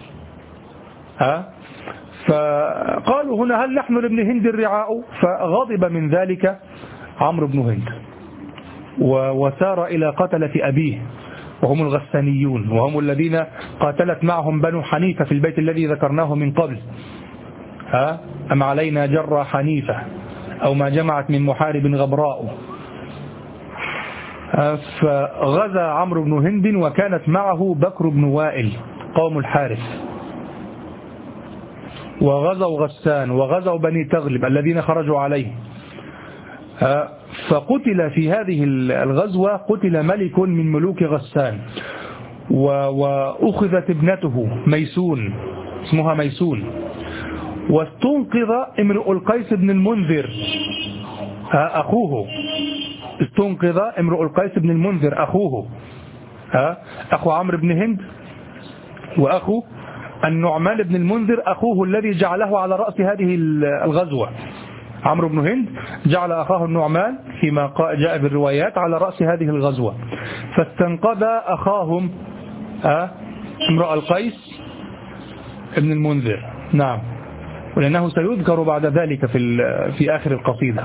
Speaker 1: فقالوا هنا هل نحن لابن هند الرعاء. فغضب من ذلك عمرو بن هند وسار إلى قتلة أبيه وهم الغسانيون، وهم الذين قاتلت معهم بنو حنيفة في البيت الذي ذكرناه من قبل. أم علينا جر حنيفة أو ما جمعت من محارب غبراء. فغزا عمرو بن هند وكانت معه بكر بن وائل قوم الحارث، وغزوا غسان وغزوا بني تغلب الذين خرجوا عليه. فقتل في هذه الغزوة قتل ملك من ملوك غسان، وأخذت ابنته ميسون، اسمها ميسون، واستنقذ امرؤ القيس بن المنذر أخوه. استنقذ امرؤ القيس بن المنذر أخوه، أخو عمرو بن هند، وأخو النعمان بن المنذر أخوه الذي جعله على رأس هذه الغزوة. عمرو بن هند جعل أخاه النعمان فيما جاء بالروايات على رأس هذه الغزوة، فاستنقذ أخاهم امرؤ القيس ابن المنذر. نعم. ولأنه سيذكر بعد ذلك في آخر القصيدة،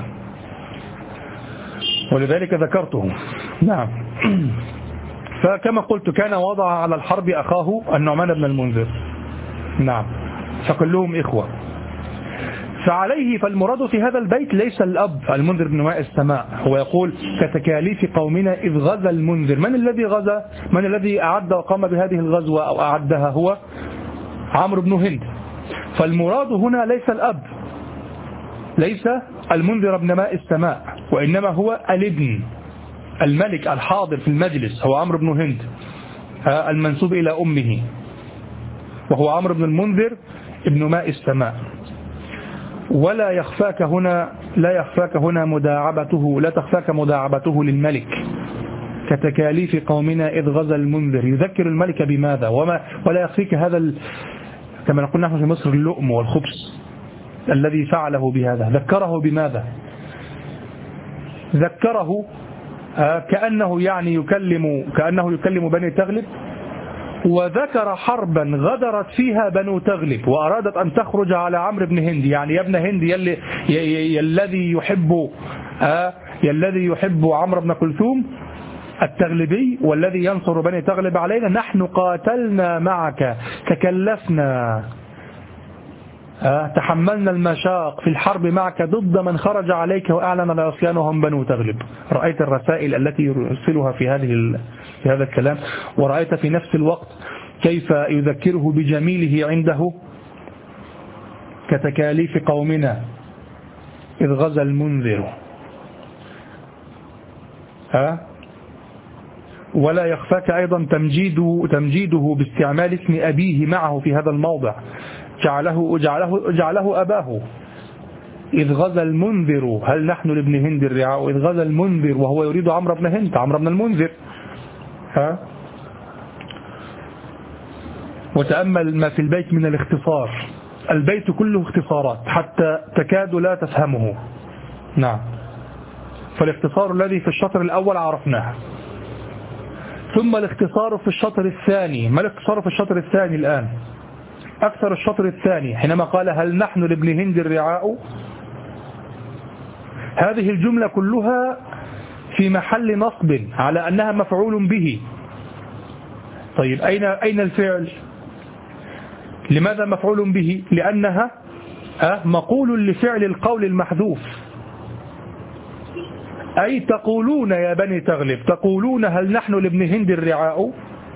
Speaker 1: ولذلك ذكرته. نعم. فكما قلت كان وضع على الحرب أخاه النعمان بن المنذر. نعم. فكلهم إخوة. فالمراد في هذا البيت ليس الأب المنذر بن ماء السماء، هو يقول كتكاليف قومنا إذ غزا المنذر. من الذي غزا؟ من الذي أعد وقام بهذه الغزوة أو أعدها؟ هو عمرو بن هند. فالمراد هنا ليس الأب، ليس المنذر بن ماء السماء، وإنما هو الابن، الملك الحاضر في المجلس هو عمرو بن هند المنسوب إلى أمه، وهو عمرو بن المنذر ابن ماء السماء. ولا يخفاك هنا مداعبته، لا تخفاك مداعبته للملك، كتكاليف قومنا إذ غزا المنذر. يذكر الملك بماذا؟ ولا يخفيك هذا كما نقول نحن في مصر اللؤم والخبث الذي فعله بهذا. ذكره بماذا؟ ذكره كأنه يعني يكلم بني تغلب، وذكر حربا غدرت فيها بنو تغلب وأرادت أن تخرج على عمرو بن هند. يعني يا ابن هند الذي يحب عمرو بن كلثوم التغلبي والذي ينصر بني تغلب علينا، نحن قاتلنا معك، تكلفنا، تحملنا المشاق في الحرب معك ضد من خرج عليك وأعلن العصيان بنو تغلب. رأيت الرسائل التي يرسلها في هذا الكلام، ورأيت في نفس الوقت كيف يذكره بجميله عنده كتكاليف قومنا إذ غزا المنذر. ولا يخفاك أيضا تمجيده باستعمال اسم أبيه معه في هذا الموضع، جعله أباه. إذ غزا المنذر هل نحن لابن هند الرعاء، إذ غزا المنذر وهو يريد عمرو بن هند، عمرو بن المنذر. وتأمل ما في البيت من الاختصار، البيت كله اختصارات حتى تكاد لا تفهمه. نعم، فالاختصار الذي في الشطر الأول عرفناه، ثم الاختصار في الشطر الثاني. ما الاختصار في الشطر الثاني الآن؟ أكثر الشطر الثاني حينما قال هل نحن لابن هند الرعاء، هذه الجملة كلها في محل نصب على أنها مفعول به. طيب أين الفعل؟ لماذا مفعول به؟ لأنها مقول لفعل القول المحذوف، أي تقولون يا بني تغلب، تقولون هل نحن لابن هند الرعاء،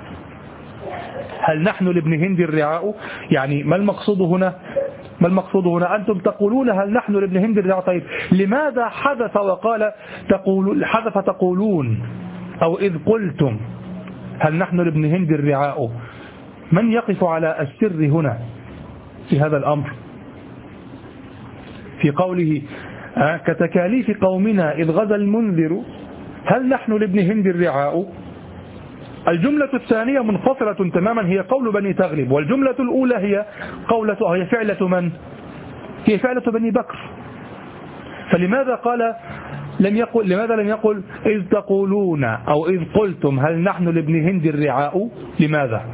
Speaker 1: هل نحن لابن هند الرعاء. يعني ما المقصود هنا؟ ما المقصود هنا؟ أنتم تقولون هل نحن لابن هند الرعاء. طيب لماذا حذف وقال تقولون أو إذ قلتم هل نحن لابن هند الرعاء؟ من يقف على السر هنا في هذا الأمر؟ في قوله كتكاليف قومنا إذ غزا المنذر هل نحن لابن هند الرعاء. الجملة الثانية منفصلة تماما، هي قول بني تغلب، والجملة الأولى هي فعلة من؟ هي فعلة بني بكر. فلماذا لماذا لم يقل إذ تقولون أو إذ قلتم هل نحن لابن هند الرعاء؟ لماذا؟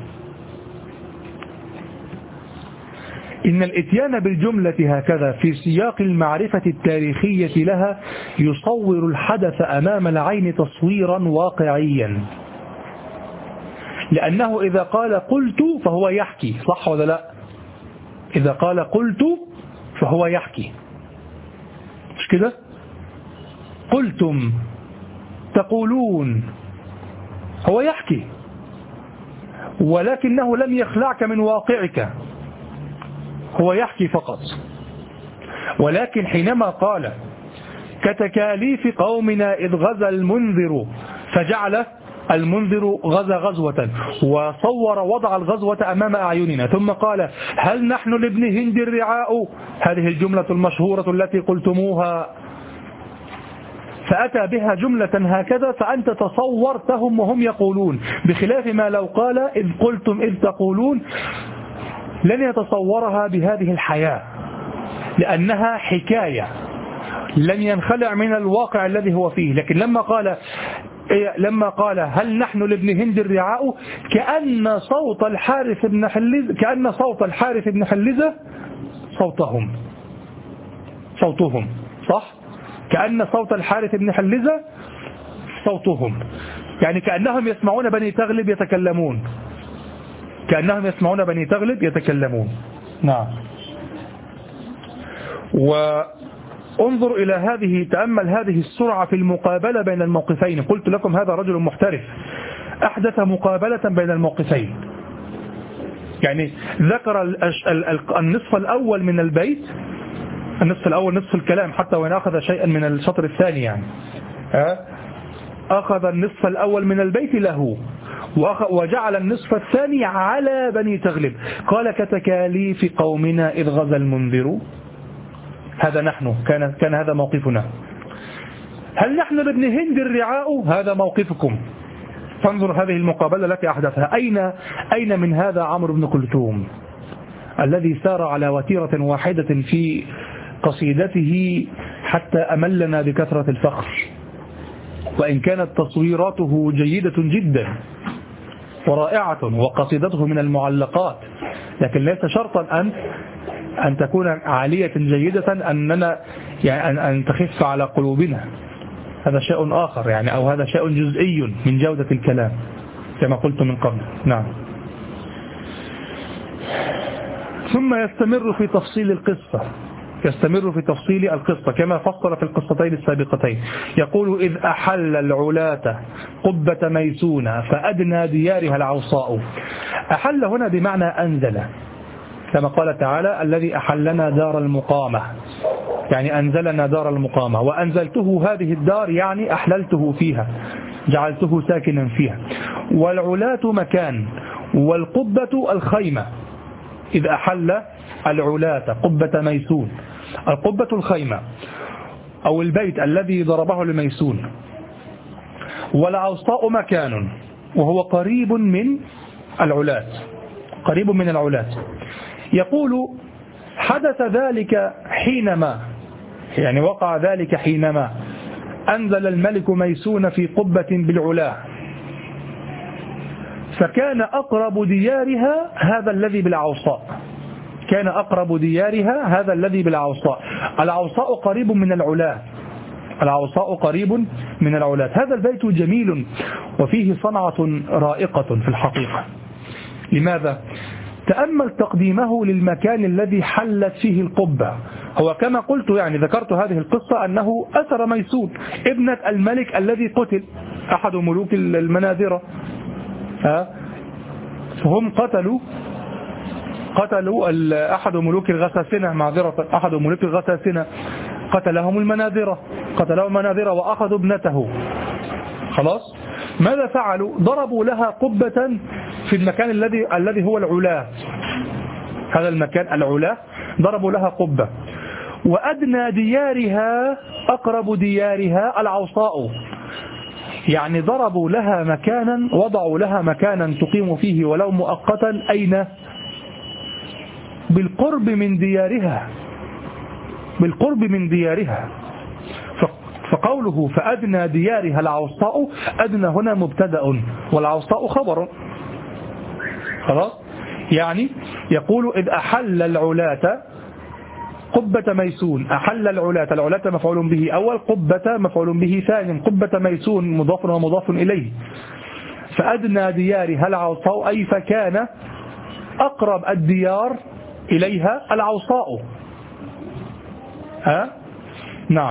Speaker 1: إن الإتيان بالجملة هكذا في سياق المعرفة التاريخية لها يصور الحدث أمام العين تصويرا واقعيا، لأنه إذا قال قلت فهو يحكي، صح ولا لا؟ إذا قال قلت فهو يحكي، مش كده؟ قلتم تقولون هو يحكي، ولكنه لم يخلعك من واقعك، هو يحكي فقط. ولكن حينما قال كتكاليف قومنا إذ غزا المنذر، فجعل المنذر غزا غزوة وصور وضع الغزوة أمام أعيننا، ثم قال هل نحن لابن هند الرعاء، هذه الجملة المشهورة التي قلتموها، فأتى بها جملة هكذا فأنت تصورتهم وهم يقولون، بخلاف ما لو قال إذ قلتم إذ تقولون لن يتصورها بهذه الحياة، لأنها حكاية لم ينخلع من الواقع الذي هو فيه. لكن لما قال هل نحن لابن هند الرعاء، كأن صوت الحارث بن حلزة صوتهم صح، كأن صوت الحارث بن حلزة صوتهم، يعني كأنهم يسمعون بني تغلب يتكلمون، كأنهم يسمعون بني تغلب يتكلمون. نعم. وانظر إلى تأمل هذه السرعة في المقابلة بين الموقفين. قلت لكم هذا رجل محترف أحدث مقابلة بين الموقفين، يعني ذكر النصف الأول من البيت، النصف الأول نصف الكلام، حتى وإن أخذ شيئا من الشطر الثاني، يعني أخذ النصف الأول من البيت له وجعل النصف الثاني على بني تغلب. قال كتكاليف قومنا إذ غزا المنذر، هذا نحن، كان هذا موقفنا. هل نحن لابن هند الرعاء، هذا موقفكم، فانظر هذه المقابلة التي أحدثها. أين من هذا عمرو بن كلثوم الذي سار على وتيرة واحدة في قصيدته حتى أملنا بكثرة الفخر، وإن كانت تصويراته جيدة جدا ورائعة وقصيدته من المعلقات، لكن ليس شرطا أن تكون عالية جيدة أن تخف على قلوبنا. هذا شيء آخر يعني، أو هذا شيء جزئي من جودة الكلام كما قلت من قبل. نعم. ثم يستمر في تفصيل القصة كما فصل في القصتين السابقتين. يقول: إذ أحل العلاة قبة ميسونة فأدنى ديارها العوصاء. أحل هنا بمعنى أنزل، كما قال تعالى: الذي أحلنا دار المقامة، يعني أنزلنا دار المقامة. وأنزلته هذه الدار يعني أحللته فيها، جعلته ساكنا فيها. والعلاة مكان، والقبة الخيمة. إذ أحل العلاة قبة ميسون، القبة الخيمة أو البيت الذي ضربه لميسون. والعوصاء مكان، وهو قريب من العلاة، قريب من العلاة. يقول: حدث ذلك حينما، يعني وقع ذلك حينما أنزل الملك ميسون في قبة بالعلاة، فكان أقرب ديارها هذا الذي بالعوصاء، كان أقرب ديارها هذا الذي بالعوصاء. العوصاء قريب من العلاة، العوصاء قريب من العلاة. هذا البيت جميل وفيه صنعة رائقة في الحقيقة. لماذا؟ تأمل تقديمه للمكان الذي حلت فيه القبة. هو كما قلت يعني ذكرت هذه القصة أنه أسر ميسون ابنة الملك الذي قتل، أحد ملوك المناذرة. فهم قتلوا أحد ملوك الغساسنة، معذرة، أحد ملوك الغساسنة قتلهم المناذرة وأخذوا ابنته. خلاص، ماذا فعلوا؟ ضربوا لها قبة في المكان الذي هو العلاة، هذا المكان العلاة ضربوا لها قبة. وأدنى ديارها أقرب ديارها العوصاء، يعني ضربوا لها مكانا، وضعوا لها مكانا تقيم فيه ولو مؤقتا. أين؟ بالقرب من ديارها، بالقرب من ديارها. فقوله فأدنى ديارها العوصاء، أدنى هنا مبتدأ والعوصاء خبر. خلاص، يعني يقول: إذ أحل العلاة قبة ميسون. أحل العلاة مفعول به أول، قبة مفعول به ثاني، قبة ميسون مضاف ومضاف إليه. فأدنى ديارها العوصاء، أي فكان أقرب الديار إليها العوصاء. نعم.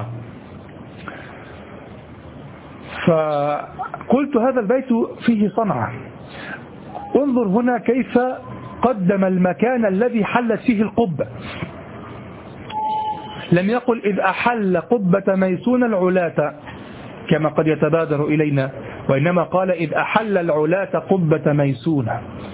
Speaker 1: فقلت هذا البيت فيه صنعة. انظر هنا كيف قدم المكان الذي حلت فيه القبة. لم يقل إذ أحل قبة ميسون العلاة كما قد يتبادر إلينا، وإنما قال إذ أحل العلاة قبة ميسون.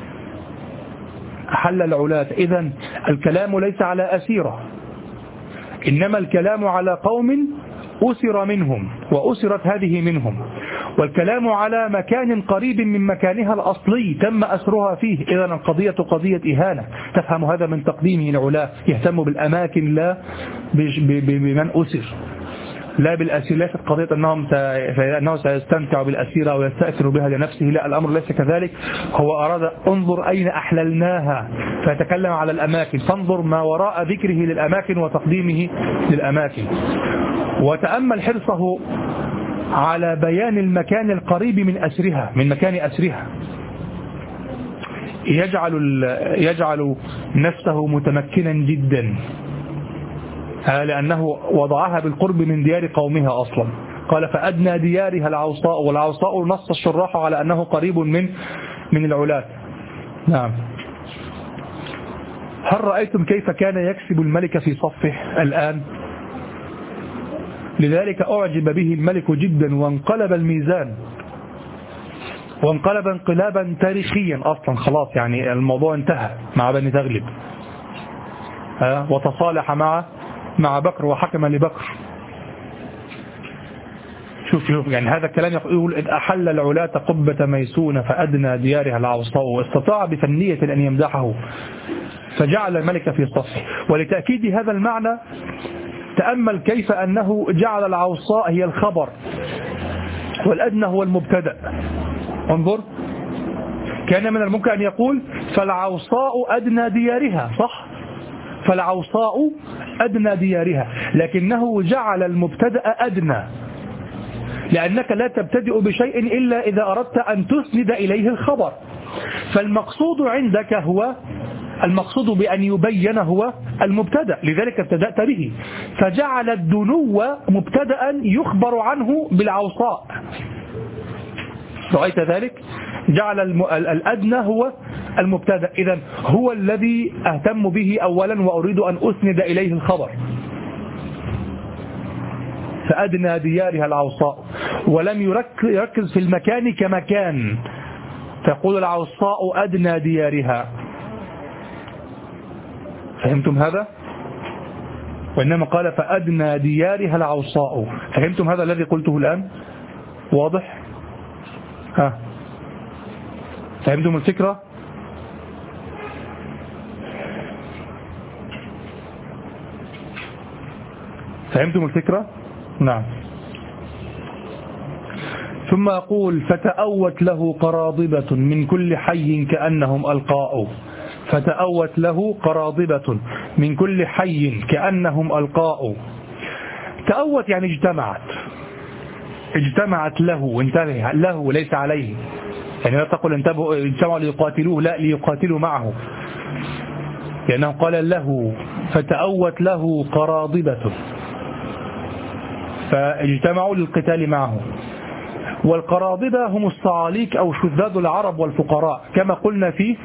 Speaker 1: أحل العلاة، إذن الكلام ليس على أسيرة، إنما الكلام على قوم أسر منهم وأسرت هذه منهم، والكلام على مكان قريب من مكانها الأصلي تم أسرها فيه. إذن القضية قضية إهانة. تفهم هذا من تقديمه العلاة، يهتم بالأماكن لا بمن أسر، لا بالأسير. ليست قضية أنه سيستمتع بالأسيرة ويستأثر بها لنفسه، لا، الأمر ليس كذلك. هو أراد انظر أين أحللناها، فيتكلم على الأماكن، فانظر ما وراء ذكره للأماكن وتقديمه للأماكن. وتأمل حرصه على بيان المكان القريب من أسرها، من مكان أسرها. يجعل نفسه متمكنا جدا، لأنه وضعها بالقرب من ديار قومها أصلا. قال فأدنى ديارها العوصاء، والعوصاء نص الشراح على أنه قريب من العلاة. نعم. هل رأيتم كيف كان يكسب الملك في صفه الآن؟ لذلك أعجب به الملك جدا، وانقلب الميزان، وانقلب انقلابا تاريخيا أصلا. خلاص يعني الموضوع انتهى مع بني تغلب، وتصالح مع بكر وحكم لبكر. شوف يعني هذا الكلام يقول إذ أحل العلاة قبة ميسون فأدنى ديارها العوصاء، واستطاع بفنية أن يمدحه فجعل الملك في صفه. ولتأكيد هذا المعنى تأمل كيف أنه جعل العوصاء هي الخبر والأدنى هو المبتدأ. انظر، كان من الممكن أن يقول فالعوصاء أدنى ديارها، صح؟ فالعوصاء أدنى ديارها، لكنه جعل المبتدأ أدنى، لأنك لا تبتدئ بشيء إلا إذا أردت أن تسند إليه الخبر. فالمقصود عندك هو المقصود بأن يبين هو المبتدأ، لذلك ابتدأت به، فجعل الدنو مبتدأ يخبر عنه بالعوصاء. رأيت ذلك؟ جعل الأدنى هو المبتدأ، إذن هو الذي أهتم به أولا وأريد أن أسند إليه الخبر. فأدنى ديارها العوصاء، ولم يركز في المكان كمكان، تقول العوصاء أدنى ديارها. فهمتم هذا؟ وإنما قال فأدنى ديارها العوصاء. فهمتم هذا الذي قلته الآن؟ واضح؟ ها، فهمتم الفكرة؟ فهمتم الفكرة؟ نعم. ثم أقول فتأوت له قراضبة من كل حي كأنهم ألقاء. فتأوت له قراضبة من كل حي كأنهم ألقاء. تأوت يعني اجتمعت له، انتبه، له ليس عليه، يعني لا تقول انتبهوا اجتمعوا ليقاتلوه، لا، ليقاتلوا معه، لأنه قال له فتأوت له قراضبة، فاجتمعوا للقتال معه. والقراضبة هم الصعاليك أو شذاذ العرب والفقراء، كما قلنا في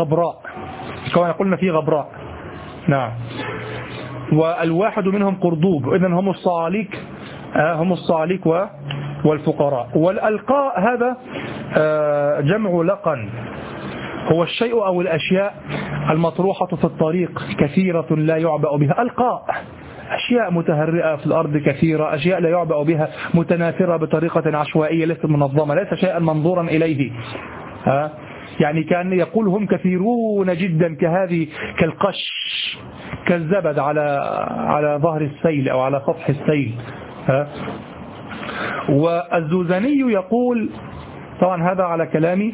Speaker 1: غبراء، نعم. والواحد منهم قرضوب، إذن هم الصعاليك والفقراء. والألقاء هذا جمع لقن، هو الشيء أو الأشياء المطروحة في الطريق كثيرة لا يعبأ بها. ألقاء أشياء متهرئة في الأرض كثيرة، أشياء لا يعبأ بها، متناثرة بطريقة عشوائية ليست منظمة، ليس شيئا منظورا إليه. يعني كان يقول هم كثيرون جدا كهذه، كالقش، كالزبد على ظهر السيل أو على سطح السيل. والزوزني يقول، طبعا هذا على كلامي،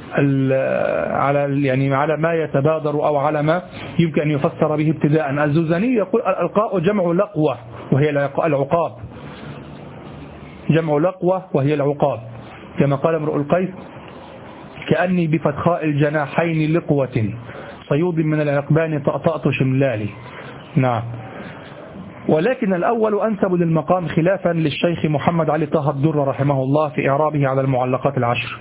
Speaker 1: على ما يتبادر أو على ما يمكن أن يفسر به ابتداء. الزوزني يقول الألقاء جمع لقوة وهي العقاب، جمع لقوة وهي العقاب، كما قال امرؤ القيس كأني بفتخاء الجناحين لقوة صيود من العقبان طأطأت شملالي. نعم. ولكن الأول أنسب للمقام خلافا للشيخ محمد علي طه الدر رحمه الله في إعرابه على المعلقات العشر.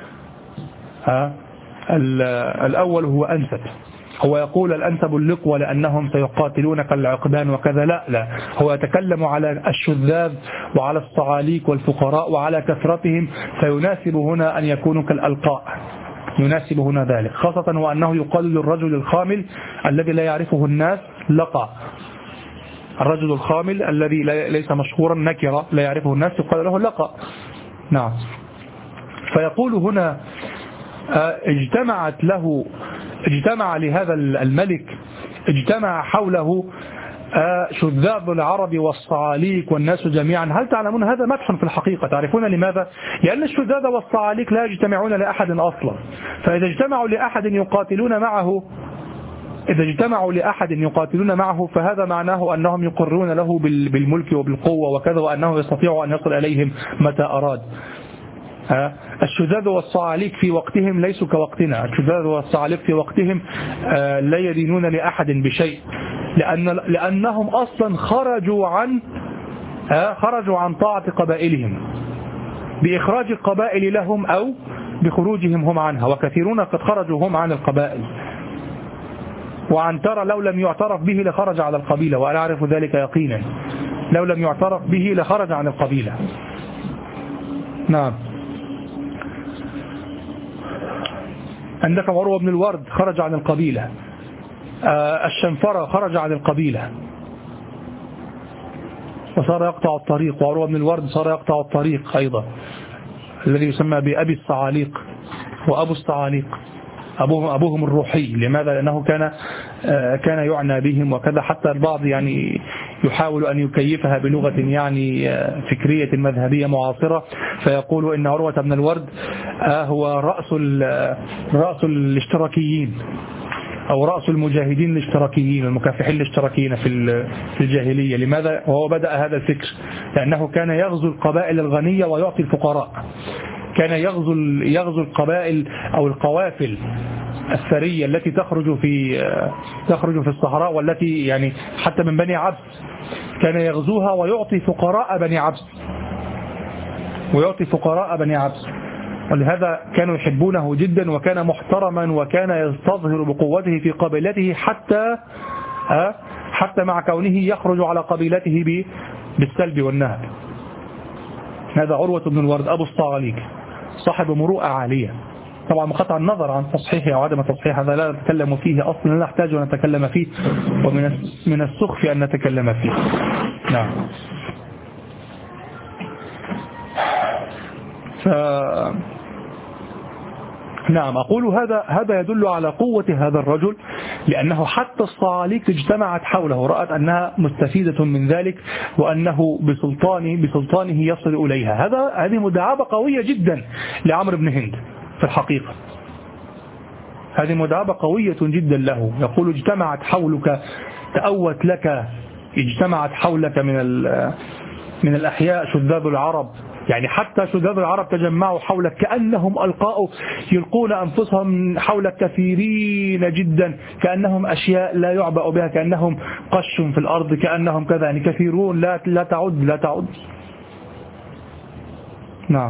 Speaker 1: الأول هو أنسب، هو يقول الأنسب اللقوة لأنهم سيقاتلونك العقبان وكذا. لا، هو يتكلم على الشذاذ وعلى الصعاليك والفقراء وعلى كثرتهم، فيناسب هنا أن يكونوا كالألقاء، يناسب هنا ذلك، خاصة وأنه يقال للرجل الخامل الذي لا يعرفه الناس لقى. الرجل الخامل الذي ليس مشهورا، نكرة لا يعرفه الناس، يقال له لقى. نعم. فيقول هنا اجتمع لهذا الملك، اجتمع حوله شذاذ العرب والصعاليك والناس جميعا. هل تعلمون هذا مدح في الحقيقة؟ تعرفون لماذا؟ لأن الشذاذ والصعاليك لا يجتمعون لأحد أصلا، فإذا اجتمعوا لأحد يقاتلون معه فهذا معناه أنهم يقرون له بالملك وبالقوة وكذا، وأنه يستطيع أن يصل إليهم متى أراد. الشذاذ والصعاليك في وقتهم ليسوا كوقتنا، الشذاذ والصعاليك في وقتهم لا يدينون لأحد بشيء، لأنهم أصلا خرجوا عن طاعة قبائلهم بإخراج القبائل لهم أو بخروجهم هم عنها، وكثيرون قد خرجوا هم عن القبائل. وعنترة لو لم يعترف به لخرج على القبيلة، وأنا أعرف ذلك يقينا، لو لم يعترف به لخرج عن القبيلة. نعم. عندك عروة بن الورد خرج عن القبيلة، الشنفرة خرج عن القبيلة. وصار يقطع الطريق، وعروة بن الورد صار يقطع الطريق أيضا، الذي يسمى بأبي الصعاليق وأبو الصعاليق، أبوهم الروحي. لماذا؟ لأنه كان يعنى بهم وكذا، حتى البعض يعني يحاول أن يكيفها بلغة يعني فكرية مذهبية معاصرة، فيقول إن عروة بن الورد هو رأس الاشتراكيين، أو رأس المجاهدين الاشتراكيين المكافحين الاشتراكيين في الجاهلية. لماذا؟ وهو بدأ هذا الفكر لأنه كان يغزو القبائل الغنية ويعطي الفقراء، كان يغزو القبائل أو القوافل الثرية التي تخرج في الصحراء، والتي يعني حتى من بني عبس كان يغزوها ويعطي فقراء بني عبس، ولهذا كانوا يحبونه جدا، وكان محترما، وكان يستظهر بقوته في قبيلته حتى مع كونه يخرج على قبيلته بالسلب والنهب. هذا عروة بن الورد أبو الصعاليق، صاحب مروءة عالية. طبعا بقطع النظر عن تصحيحه أو عدم تصحيحه، هذا لا نتكلم فيه أصلا، لا نحتاج أن نتكلم فيه، ومن السخف أن نتكلم فيه. نعم. نعم، أقول هذا يدل على قوة هذا الرجل، لأنه حتى الصعاليق اجتمعت حوله، رأت أنها مستفيدة من ذلك، وأنه بسلطانه يصل إليها. هذه مداعبة قوية جدا لعمرو بن هند في الحقيقة، هذه مداعبة قوية جدا له. يقول اجتمعت حولك، تأوت لك، اجتمعت حولك من الأحياء شذاذ العرب، يعني حتى شذاذ العرب تجمعوا حولك، كأنهم يلقون أنفسهم حولك كثيرين جدا، كأنهم أشياء لا يعبأ بها، كأنهم قش في الأرض، كأنهم كذا، يعني كثيرون لا تعد. نعم.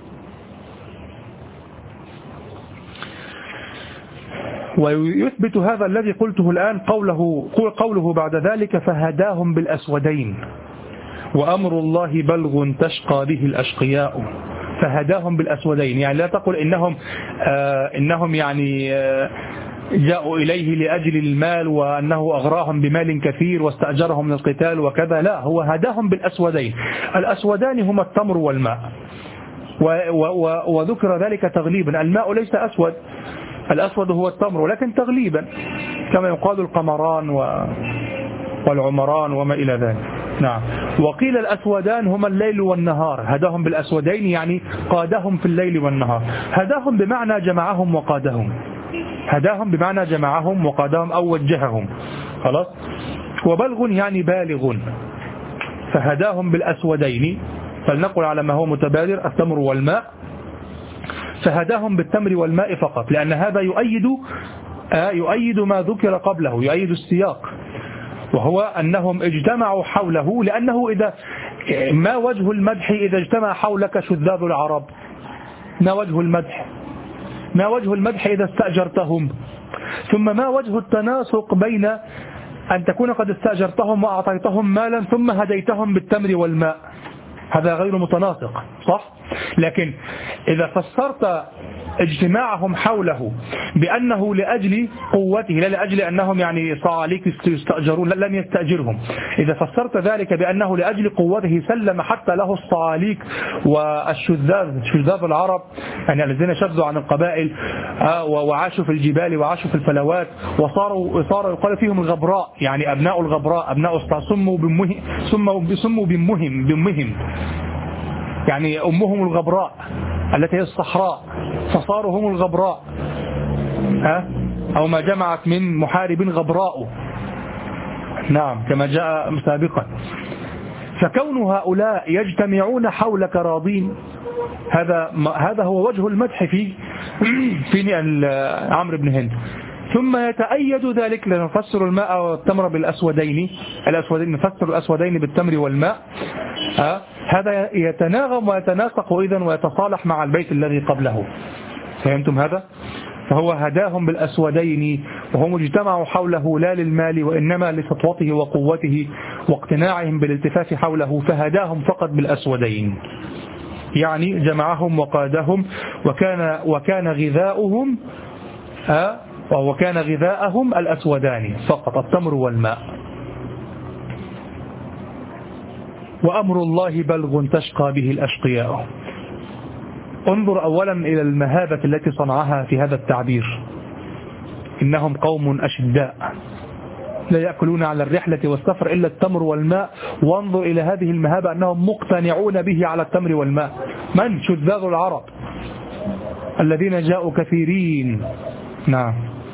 Speaker 1: ويثبت هذا الذي قلته الآن قوله بعد ذلك: فهداهم بالأسودين وأمر الله بلغ تشقى به الأشقياء. فهداهم بالأسودين، يعني لا تقل إنهم يعني جاءوا إليه لأجل المال، وأنه أغراهم بمال كثير واستأجرهم للقتال وكذا، لا، هو هداهم بالأسودين. الأسودان هما التمر والماء، وذكر ذلك تغليبا. الماء ليس أسود، الأسود هو التمر، ولكن تغليبا كما يقال القمران والعمران وما إلى ذلك. نعم. وقيل الأسودان هما الليل والنهار، هداهم بالأسودين يعني قادهم في الليل والنهار. هداهم بمعنى جمعهم وقادهم، هداهم بمعنى جمعهم وقادهم أو وجههم، خلاص. وبلغ يعني بالغ، فهداهم بالأسودين، فلنقل على ما هو متبادر التمر والماء، فهداهم بالتمر والماء فقط، لأن هذا يؤيد ما ذكر قبله، يؤيد السياق، وهو أنهم اجتمعوا حوله. لأنه ما وجه المدح إذا اجتمع حولك شذاذ العرب؟ ما وجه المدح؟ ما وجه المدح إذا استأجرتهم؟ ثم ما وجه التناسق بين أن تكون قد استأجرتهم وأعطيتهم مالا ثم هديتهم بالتمر والماء؟ هذا غير متناسق، صح؟ لكن إذا فسرت اجتماعهم حوله بأنه لأجل قوته، لا لأجل أنهم يعني صعاليق يستأجرون، لم يستأجرهم، إذا فسرت ذلك بأنه لأجل قوته سلم حتى له الصعاليق شذاذ العرب، يعني الذين شذوا عن القبائل وعاشوا في الجبال وعاشوا في الفلوات، وصاروا يقال فيهم الغبراء، يعني أبناء الغبراء، أبناء سموا بأمهم، يعني أمهم الغبراء التي هي الصحراء، فصاروا هم الغبراء، أو ما جمعت من محارب غبراء، نعم، كما جاء سابقا. فكون هؤلاء يجتمعون حولك راضين، هذا هو وجه المدح في عمرو بن هند. ثم يتأيد ذلك لنفسر الماء والتمر بالأسودين، نفسر الأسودين بالتمر والماء، هذا يتناغم ويتناسق إذن ويتصالح مع البيت الذي قبله. فهمتم هذا؟ فهو هداهم بالأسودين، وهم اجتمعوا حوله لا للمال وإنما لسطوته وقوته واقتناعهم بالالتفاف حوله، فهداهم فقط بالأسودين، يعني جمعهم وقادهم، وكان غذاءهم الأسودان فقط، التمر والماء. وأمر الله بلغ تشقى به الأشقياء. انظر أولا إلى المهابة التي صنعها في هذا التعبير، إنهم قوم أشداء لا يأكلون على الرحلة والسفر إلا التمر والماء. وانظر إلى هذه المهابة أنهم مقتنعون به على التمر والماء. من؟ شذاذ العرب الذين جاءوا كثيرين. نعم.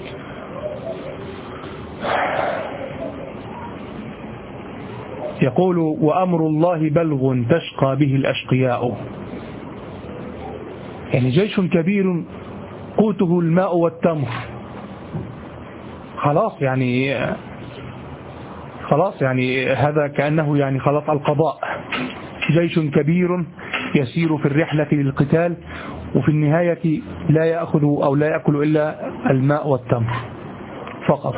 Speaker 1: يقول وأمر الله بلغ تشقى به الأشقياء، يعني جيش كبير قوته الماء والتمر. خلاص يعني هذا كأنه يعني خلاص القضاء. جيش كبير يسير في الرحلة للقتال، وفي النهاية لا يأخذ أو لا يأكل إلا الماء والتمر فقط.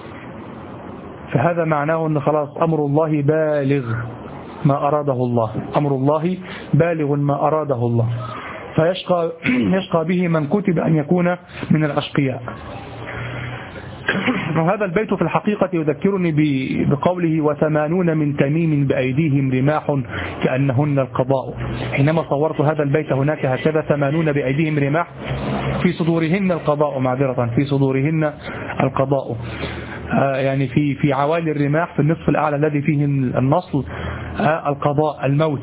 Speaker 1: فهذا معناه أن خلاص أمر الله بالغ ما أراده الله، أمر الله بالغ ما أراده الله، فيشقى به من كتب أن يكون من الأشقياء. وهذا البيت في الحقيقة يذكرني بقوله وثمانون من تميم بأيديهم رماح كأنهن القضاء. حينما صورت هذا البيت هناك هكذا 80 بأيديهم رماح في صدورهن القضاء، معذرة في صدورهن القضاء، يعني في عوالي الرماح في النصف الأعلى الذي فيه النصل القضاء الموت،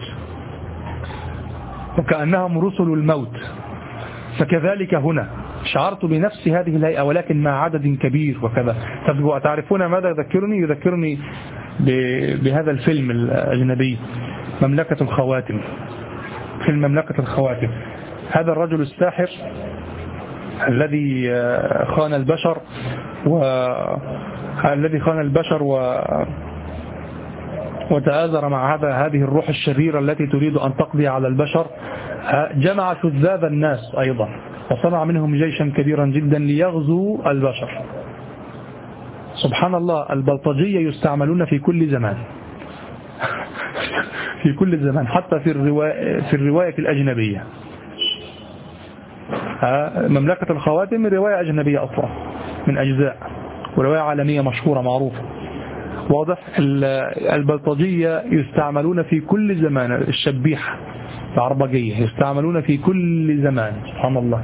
Speaker 1: وكأنهم رسل الموت. فكذلك هنا شعرت بنفس هذه الهيئة ولكن مع عدد كبير وكذا. تعرفون ماذا يذكرني بهذا الفيلم الأجنبي مملكة الخواتم. فيلم مملكة الخواتم، هذا الرجل الساحر الذي خان البشر وتآزر مع هذه الروح الشريرة التي تريد أن تقضي على البشر. جمع شذاذ الناس أيضا وصنع منهم جيشا كبيرا جدا ليغزوا البشر. سبحان الله، البلطجية يستعملون في كل زمان في كل زمان، حتى في الرواية الأجنبية. مملكة الخواتم رواية أجنبية أصلا من أجزاء، ورواية عالمية مشهورة معروفة. واضح؟ البلطجية يستعملون في كل زمان، الشبيحة العربجية يستعملون في كل زمان. سبحان الله.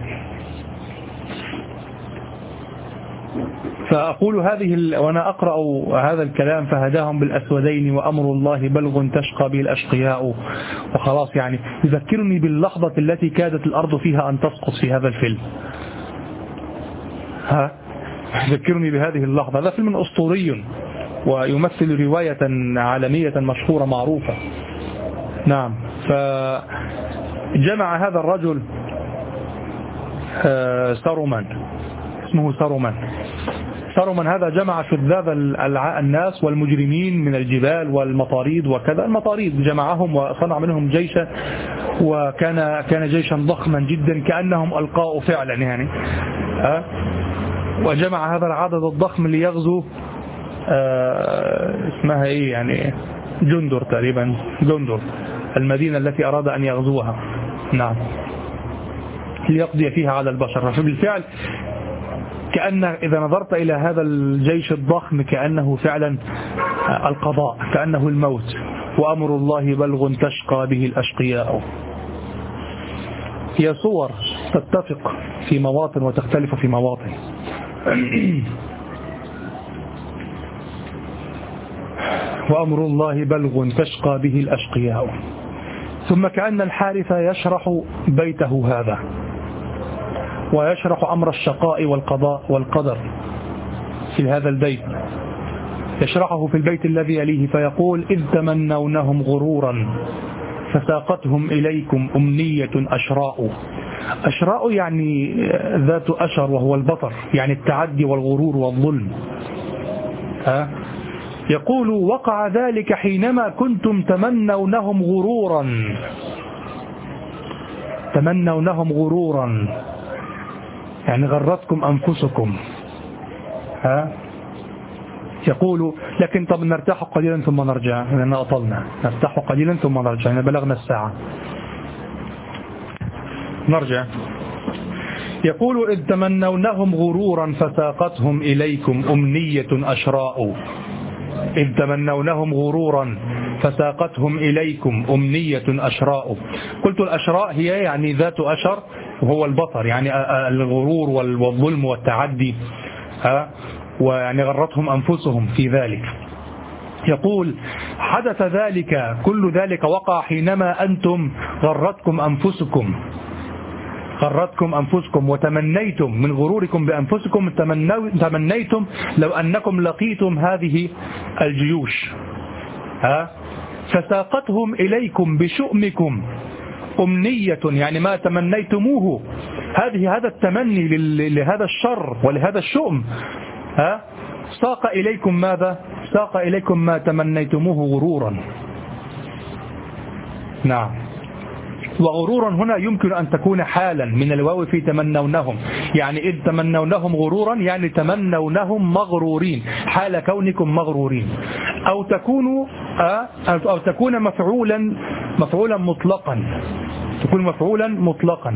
Speaker 1: فأقول وأنا أقرأ هذا الكلام فهداهم بالأسودين وأمر الله بلغ تشقى به الأشقياء، وخلاص يعني يذكرني باللحظة التي كادت الأرض فيها أن تسقط في هذا الفيلم. يذكرني بهذه اللحظة. هذا فيلم أسطوري ويمثل رواية عالمية مشهورة معروفة. نعم. فجمع هذا الرجل سارومان، اسمه سارومان هذا جمع شذاذ الناس والمجرمين من الجبال والمطاريد وكذا. المطاريد جمعهم وصنع منهم جيشا، وكان جيشا ضخما جدا كأنهم ألقاء فعلا يعني. وجمع هذا العدد الضخم ليغزو اسمها ايه يعني جندر تقريبا، جندر المدينة التي أراد أن يغزوها. نعم. ليقضي فيها على البشر. فبالفعل كأن إذا نظرت إلى هذا الجيش الضخم كأنه فعلا القضاء، كأنه الموت. وأمر الله بلغ تشقى به الأشقياء. هي صور تتفق في مواطن وتختلف في مواطن. وأمر الله بلغ تشقى به الأشقياء. ثم كأن الحارث يشرح بيته هذا، ويشرح أمر الشقاء والقضاء والقدر في هذا البيت. يشرحه في البيت الذي يليه فيقول إذ تمنونهم غرورا فساقتهم إليكم أمنية أشراء. أشراء يعني ذات أشر، وهو البطر، يعني التعدي والغرور والظلم. يقول وقع ذلك حينما كنتم تمنونهم غرورا، يعني غرتكم أنفسكم. يقول لكن طب نرتاح قليلا ثم نرجع، لأن أطلنا، نرتاح قليلا ثم نرجع، يعني بلغنا الساعة، نرجع. يقول إذ تمنونهم غرورا فساقتهم إليكم أمنية أشراء. إذ تمنونهم غرورا، فساقتهم إليكم أمنية أشراء. قلت الأشراء هي يعني ذات أشر وهو البطر، يعني الغرور والظلم والتعدي، ويعني غرتهم أنفسهم في ذلك. يقول حدث ذلك، كل ذلك وقع حينما أنتم غرتكم أنفسكم وتمنيتم من غروركم بأنفسكم، تمنيتم لو أنكم لقيتم هذه الجيوش، فساقتهم إليكم بشؤمكم أمنية، يعني ما تمنيتموه، هذا التمني لهذا الشر ولهذا الشؤم، ساق إليكم ماذا؟ ساق إليكم ما تمنيتموه غرورا. نعم. وغرورا هنا يمكن أن تكون حالا من الواو في تمنونهم، يعني إذ تمنونهم غرورا يعني تمنونهم مغرورين حال كونكم مغرورين، أو تكون مفعولا مطلقا، تكون مفعولا مطلقا.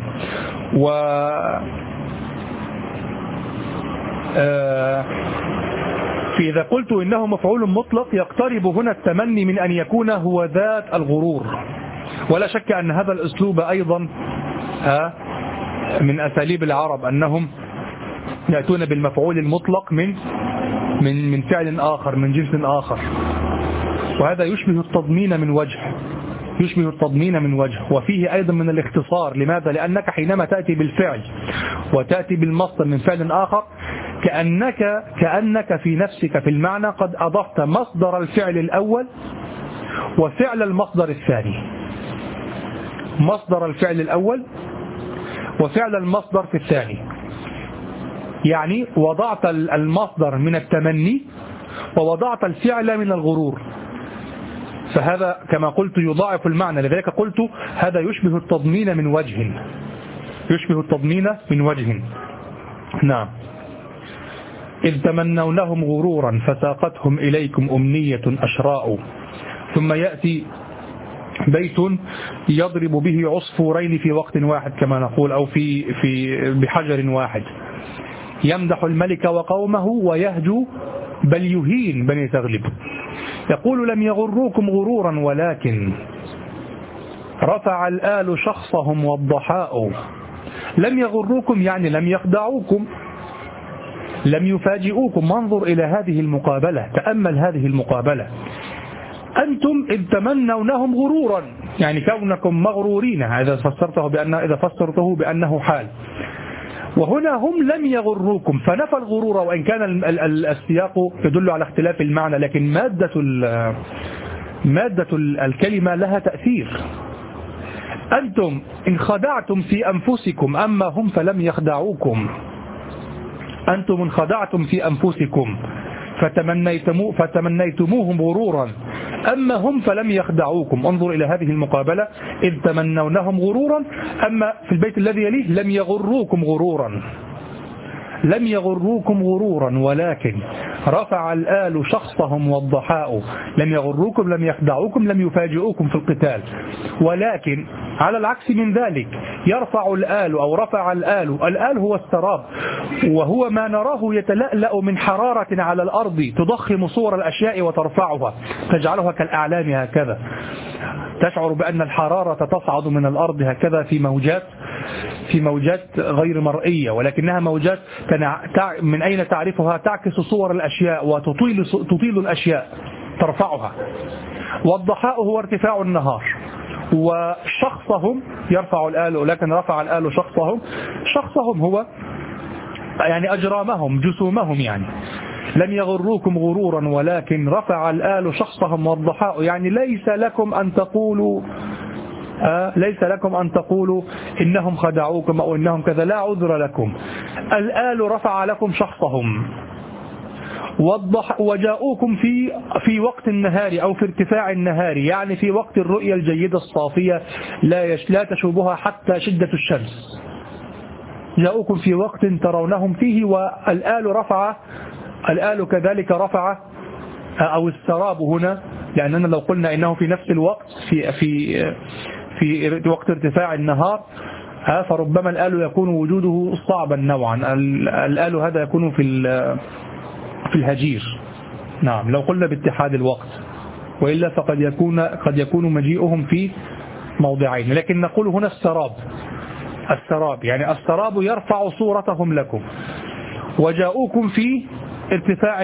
Speaker 1: فإذا قلت إنه مفعول مطلق يقترب هنا التمني من أن يكون هو ذات الغرور، ولا شك أن هذا الأسلوب أيضا من أساليب العرب، أنهم يأتون بالمفعول المطلق من فعل آخر من جنس آخر، وهذا يشبه التضمين من وجه، وفيه أيضا من الاختصار. لماذا؟ لأنك حينما تأتي بالفعل وتأتي بالمصدر من فعل آخر كأنك في نفسك في المعنى قد أضفت مصدر الفعل الأول وفعل المصدر الثاني، مصدر الفعل الأول وفعل المصدر في الثاني، يعني وضعت المصدر من التمني ووضعت الفعل من الغرور، فهذا كما قلت يضاعف المعنى. لذلك قلت هذا يشبه التضمين من وجه. نعم. إذ تمنونهم غرورا فساقتهم إليكم أمنية أشراء. ثم يأتي بيت يضرب به عصفورين في وقت واحد كما نقول، أو بحجر واحد، يمدح الملك وقومه ويهجو بل يهين بني تغلب. يقول لم يغروكم غرورا ولكن رفع الآل شخصهم والضحاء. لم يغروكم يعني لم يخدعوكم، لم يفاجئوكم. وانظر إلى هذه المقابلة، تأمل هذه المقابلة. أنتم إذ تمنونهم غرورا، يعني كونكم مغرورين، إذا فسرته بأنه حال، وهنا هم لم يغروكم فنفى الغرور، وإن كان السياق يدل على اختلاف المعنى، لكن مادة الكلمة لها تأثير. أنتم إن خدعتم في أنفسكم أما هم فلم يخدعوكم، أنتم انخدعتم في أنفسكم فتمنيتموهم غرورا أما هم فلم يخدعوكم. انظر إلى هذه المقابلة، إذ تمنونهم غرورا، أما في البيت الذي يليه لم يغروكم غرورا ولكن رفع الآل شخصهم والضحاء. لم يغروكم، لم يخدعوكم، لم يفاجئوكم في القتال، ولكن على العكس من ذلك يرفع الآل أو رفع الآل هو السراب، وهو ما نراه يتلألأ من حرارة على الأرض تضخم صور الأشياء وترفعها تجعلها كالأعلام هكذا، تشعر بأن الحرارة تصعد من الأرض هكذا في موجات غير مرئية، ولكنها موجات من أين تعرفها؟ تعكس صور الأشياء وتطيل الأشياء ترفعها. والضحاء هو ارتفاع النهار، وشخصهم يرفع الآل، لكن رفع الآل شخصهم هو يعني أجرامهم جسومهم. يعني لم يغروكم غرورا ولكن رفع الآل شخصهم والضحاء، يعني ليس لكم أن تقولوا إنهم خدعوكم أو إنهم كذا، لا عذر لكم. الآل رفع لكم شخصهم وجاءوكم في وقت النهار أو في ارتفاع النهار، يعني في وقت الرؤية الجيدة الصافية لا تشوبها حتى شدة الشمس. جاءوكم في وقت ترونهم فيه، والآل كذلك رفع، أو السراب هنا، لأننا لو قلنا إنه في نفس الوقت في وقت ارتفاع النهار، فربما الآل يكون وجوده صعبا نوعا. الآل هذا يكون في الهجير. نعم، لو قلنا باتحاد الوقت. وإلا فقد قد يكون مجيئهم في موضعين. لكن نقول هنا السراب يعني السراب يرفع صورتهم لكم، وجاءوكم في ارتفاع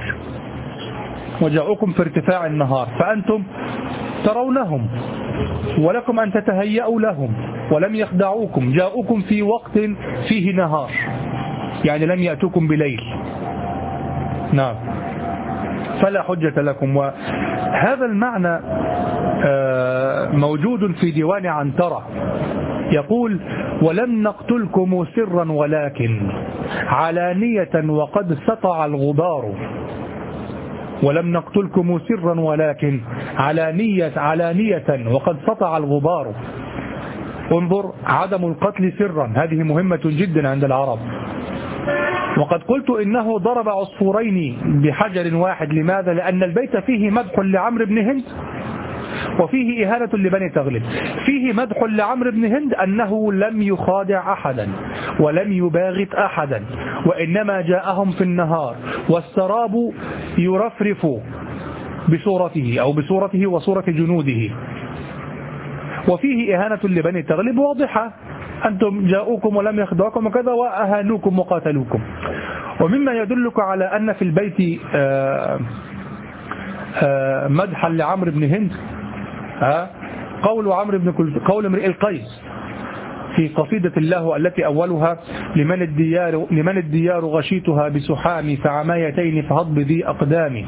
Speaker 1: النهار فأنتم ترونهم ولكم أن تتهيأوا لهم، ولم يخدعوكم، جاءوكم في وقت فيه نهار، يعني لم يأتوكم بليل. نعم، فلا حجة لكم. وهذا المعنى موجود في ديوان عنترة، يقول: ولم نقتلكم سرا ولكن علانية وقد سطع الغبار. ولم نقتلكم سرا ولكن علانية وقد سطع الغبار. انظر، عدم القتل سرا هذه مهمة جدا عند العرب. وقد قلت إنه ضرب عصفورين بحجر واحد. لماذا؟ لأن البيت فيه مدح لعمرو بن هند وفيه إهانة لبني تغلب. فيه مدح لعمرو بن هند أنه لم يخادع أحدا ولم يباغت أحدا، وإنما جاءهم في النهار والسراب يرفرف بصورته أو بصورته وصورة جنوده. وفيه إهانة لبني تغلب واضحة، أنتم جاءوكم ولم يخدعوكم وكذا وأهانوكم وقاتلوكم. ومما يدلك على أن في البيت مدحا لعمرو بن هند قول امرئ القيس في قصيدة الله التي أولها: لمن الديار غشيتها بسحامي فعمايتين فهض ذي أقدامي.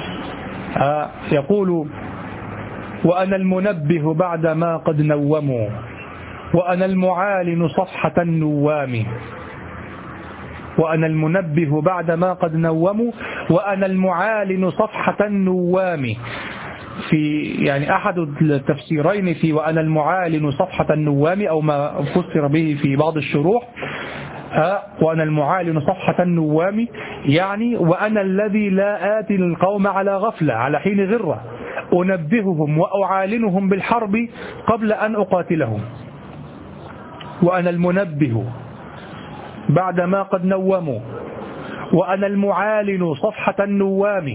Speaker 1: يقول: وأنا المنبه بعد ما قد نوموا وأنا المعالن صفحة النوام. وأنا المنبه بعد ما قد نوموا وأنا المعالن صفحة النوام. في يعني أحد التفسيرين في وأنا المعالن صفحة النوام، أو ما فسر به في بعض الشروح وأنا المعالن صفحة النوام، يعني وأنا الذي لا آتي للقوم على غفلة على حين غرة، أنبههم وأعالنهم بالحرب قبل أن أقاتلهم. وأنا المنبه بعد ما قد نوموا وأنا المعالن صفحة النوام.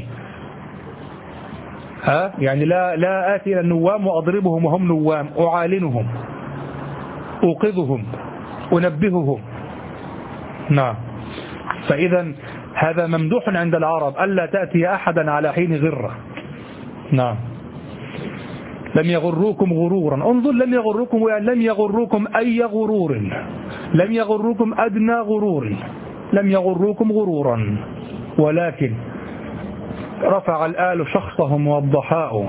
Speaker 1: يعني لا آتي إلى النوام وأضربهم وهم نوام، أعالنهم، أوقظهم، أنبههم. نعم، فإذا هذا ممدوح عند العرب، ألا تأتي أحدا على حين غرة. نعم، لم يغروكم غرورا. انظر، لم يغروكم، يعني لم يغروكم أي غرور، لم يغروكم أدنى غرور، لم يغروكم غرورا، ولكن رفع الآل شخصهم والضحاء.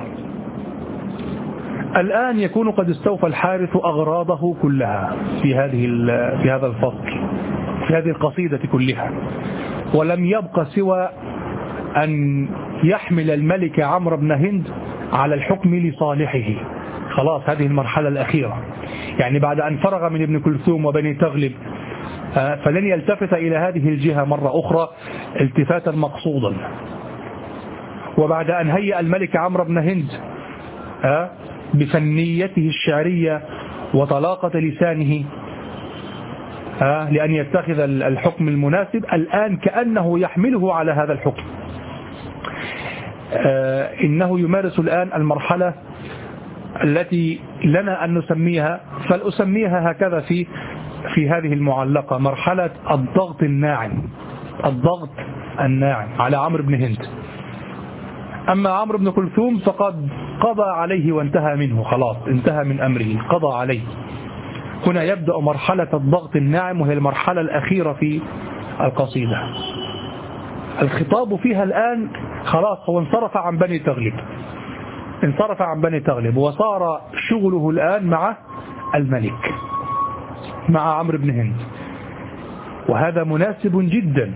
Speaker 1: الآن يكون قد استوفى الحارث أغراضه كلها في هذا الفصل، في هذه القصيدة كلها، ولم يبق سوى أن يحمل الملك عمرو بن هند على الحكم لصالحه. خلاص، هذه المرحلة الأخيرة، يعني بعد أن فرغ من ابن كلثوم وبني تغلب فلن يلتفت إلى هذه الجهة مرة أخرى التفاتا مقصودا. وبعد أن هيأ الملك عمرو بن هند بفنيته الشعرية وطلاقة لسانه لأن يتخذ الحكم المناسب، الآن كأنه يحمله على هذا الحكم. إنه يمارس الآن المرحلة التي لنا أن نسميها، فلأسميها هكذا في هذه المعلقة: مرحلة الضغط الناعم، الضغط الناعم على عمرو بن هند. أما عمرو بن كلثوم فقد قضى عليه وانتهى منه، خلاص انتهى من أمره، قضى عليه. هنا يبدأ مرحلة الضغط الناعم، وهي المرحلة الأخيرة في القصيدة. الخطاب فيها الآن خلاص هو انصرف عن بني تغلب، انصرف عن بني تغلب، وصار شغله الآن مع الملك، مع عمرو بن هند. وهذا مناسب جدا،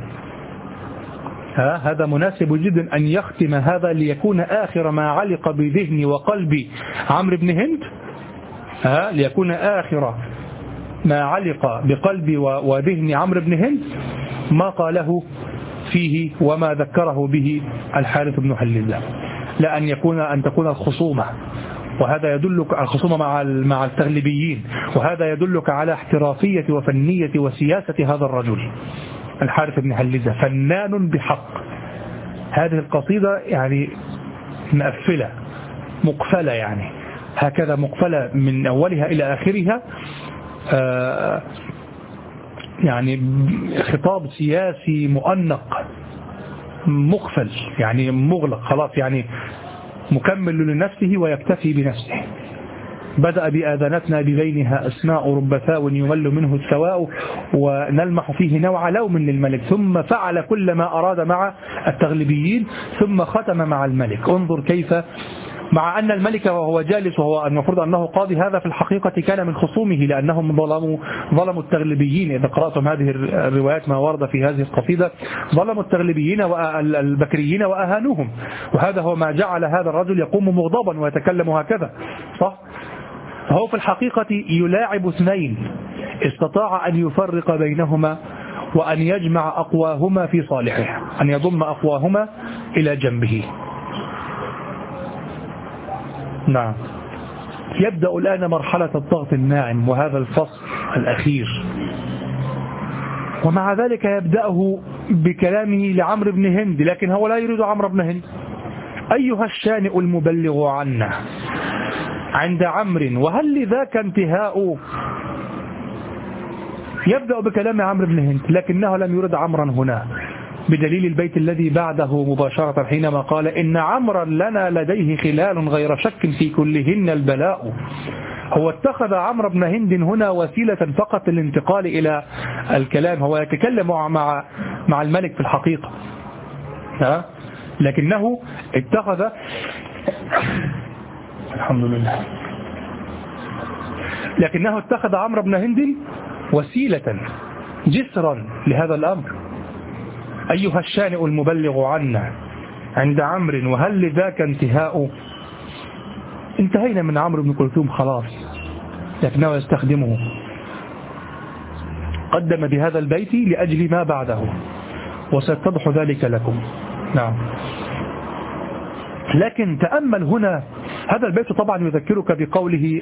Speaker 1: هذا مناسب جدا أن يختم هذا ليكون آخر ما علق بذهن وقلب عمرو بن هند، ليكون آخر ما علق بقلب وذهن عمرو بن هند ما قاله فيه وما ذكره به الحارث بن حليزة، لا أن تكون الخصومة، وهذا يدلك على الخصومة مع التغلبيين، وهذا يدلك على احترافية وفنية وسياسة هذا الرجل الحارث بن حليزة، فنان بحق. هذه القصيدة يعني مقفلة، مقفلة، يعني هكذا مقفلة من أولها إلى آخرها، يعني خطاب سياسي مؤنق مقفل، يعني مغلق خلاص، يعني مكمل لنفسه ويكتفي بنفسه. بدأ بآذانتنا ببينها أسماء رب ثاو يمل منه السواء ونلمح فيه نوع لوم للملك، ثم فعل كل ما أراد مع التغلبيين ثم ختم مع الملك. انظر كيف، مع أن الملك وهو جالس وهو المفروض أنه قاضي، هذا في الحقيقة كان من خصومه لأنهم ظلموا التغلبيين. إذا قرأتم هذه الروايات ما ورد في هذه القصيدة، ظلموا التغلبيين والبكريين وأهانوهم، وهذا هو ما جعل هذا الرجل يقوم مغضبا ويتكلم هكذا، صح؟ هو في الحقيقة يلاعب اثنين استطاع أن يفرق بينهما وأن يجمع أقواهما في صالحه، أن يضم أقواهما إلى جنبه. نعم. يبدأ الآن مرحلة الضغط الناعم وهذا الفصل الأخير، ومع ذلك يبدأه بكلامه لعمرو بن هند، لكن هو لا يريد عمرو بن هند. أيها الشانئ المبلغ عنا عند عمرو وهل لذاك انتهاء. يبدأ بكلام عمرو بن هند، لكنه لم يرد عمرا هنا، بدليل البيت الذي بعده مباشرة حينما قال إن عمرا لنا لديه خلال غير شك في كلهن البلاء. هو اتخذ عمرو بن هند هنا وسيلة فقط للانتقال إلى الكلام، هو يتكلم مع الملك في الحقيقة، لكنه اتخذ الحمد لله، لكنه اتخذ عمرو بن هند وسيلة جسرا لهذا الأمر. أيها الشانئ المبلغ عنا عند عمرو وهل لذاك انتهاء. انتهينا من عمرو بن كلثوم خلاص، لكنه يستخدمه. قدم بهذا البيت لأجل ما بعده وستتضح ذلك لكم. نعم. لكن تأمل هنا هذا البيت طبعا يذكرك بقوله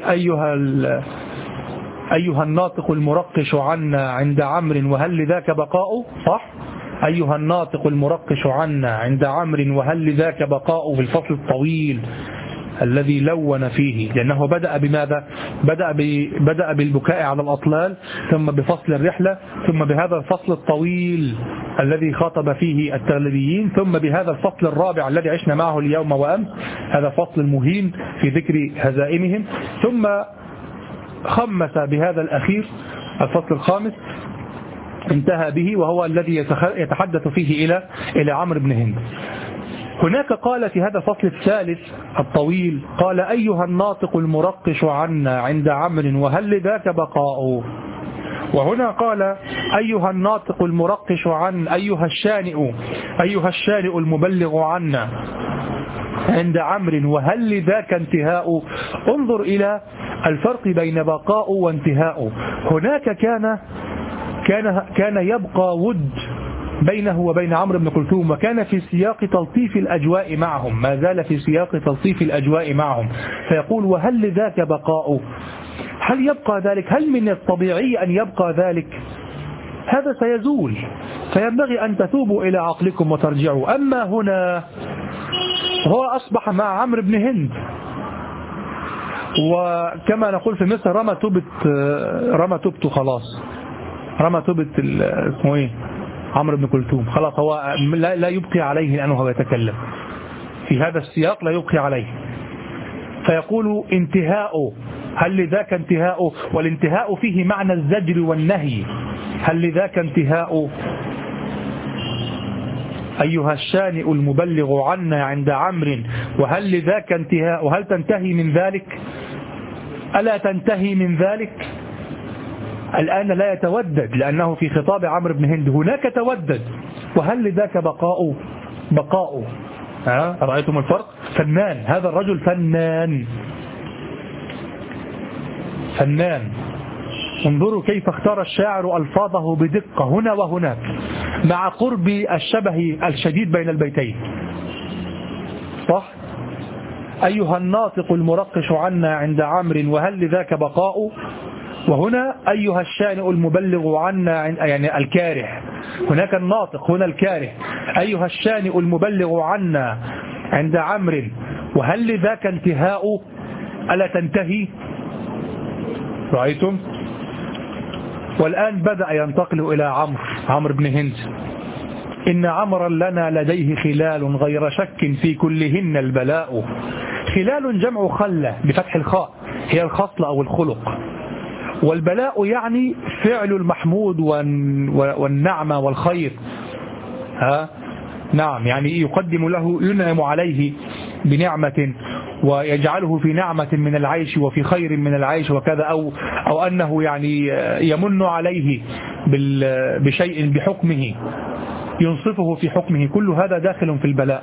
Speaker 1: أيها الناطق المرقش عنا عند عمرو وهل لذاك بقاء، صح؟ أيها الناطق المرقش عنا عند عمرو وهل لذاك بقاء، في الفصل الطويل الذي لون فيه، لأنه بدأ بماذا؟ بدأ بالبكاء على الأطلال، ثم بفصل الرحلة، ثم بهذا الفصل الطويل الذي خاطب فيه التغلبيين، ثم بهذا الفصل الرابع الذي عشنا معه اليوم وأمس، هذا فصل المهين في ذكر هزائمهم، ثم خمس بهذا الأخير الفصل الخامس انتهى به، وهو الذي يتحدث فيه إلى عمرو بن هند. هناك قال في هذا الفصل الثالث الطويل، قال أيها الناطق المرقش عنا عند عمرو وهل لذاك بقاء. وهنا قال أيها الناطق المرقش عن أيها الشانئ المبلغ عنا عند عمرو وهل لذاك انتهاء. انظر إلى الفرق بين بقاء وانتهاء. هناك كان يبقى ود بينه وبين عمرو بن كلثوم، وكان في سياق تلطيف الأجواء معهم، ما زال في سياق تلطيف الأجواء معهم، فيقول وهل لذاك بقاء. هل يبقى ذلك؟ هل من الطبيعي أن يبقى ذلك؟ هذا سيزول، فينبغي أن تتوبوا إلى عقلكم وترجعوا. أما هنا هو أصبح مع عمرو بن هند، وكما نقول في مصر رمى توبته خلاص، رمى توبة اسمه ايه عمرو بن كلثوم خلاص، هو لا يبقي عليه لأنه هو يتكلم في هذا السياق، لا يبقي عليه، فيقول انتهاء. هل لذاك انتهاء؟ والانتهاء فيه معنى الزجر والنهي. هل لذاك انتهاء. أيها الشانئ المبلغ عنا عند عمرو وهل لذاك انتهاء. هل تنتهي من ذلك؟ ألا تنتهي من ذلك؟ الآن لا يتودد لأنه في خطاب عمرو بن هند، هناك تودد. وهل لذاك بقاء. رأيتم الفرق؟ فنان، هذا الرجل فنان. انظروا كيف اختار الشاعر ألفاظه بدقة هنا وهناك، مع قرب الشبه الشديد بين البيتين، صح؟ أيها الناطق المرقش عنا عند عمرو وهل لذاك بقاء. وهنا أيها الشانئ المبلغ عنا يعني الكاره، هناك الناطق هنا الكاره. أيها الشانئ المبلغ عنا عند عمرو وهل لذاك انتهاء؟ ألا تنتهي؟ رأيتم؟ والآن بدأ ينتقل إلى عمرو بن هند. إن عمرا لنا لديه خلال غير شك في كلهن البلاء. خلال جمع خلة بفتح الخاء، هي الخصل أو الخلق. والبلاء يعني فعل المحمود والنعمة والخير. نعم، يعني يقدم له، ينعم عليه بنعمة ويجعله في نعمة من العيش وفي خير من العيش وكذا، أو أنه يعني يمن عليه بشيء بحكمه، ينصفه في حكمه. كل هذا داخل في البلاء.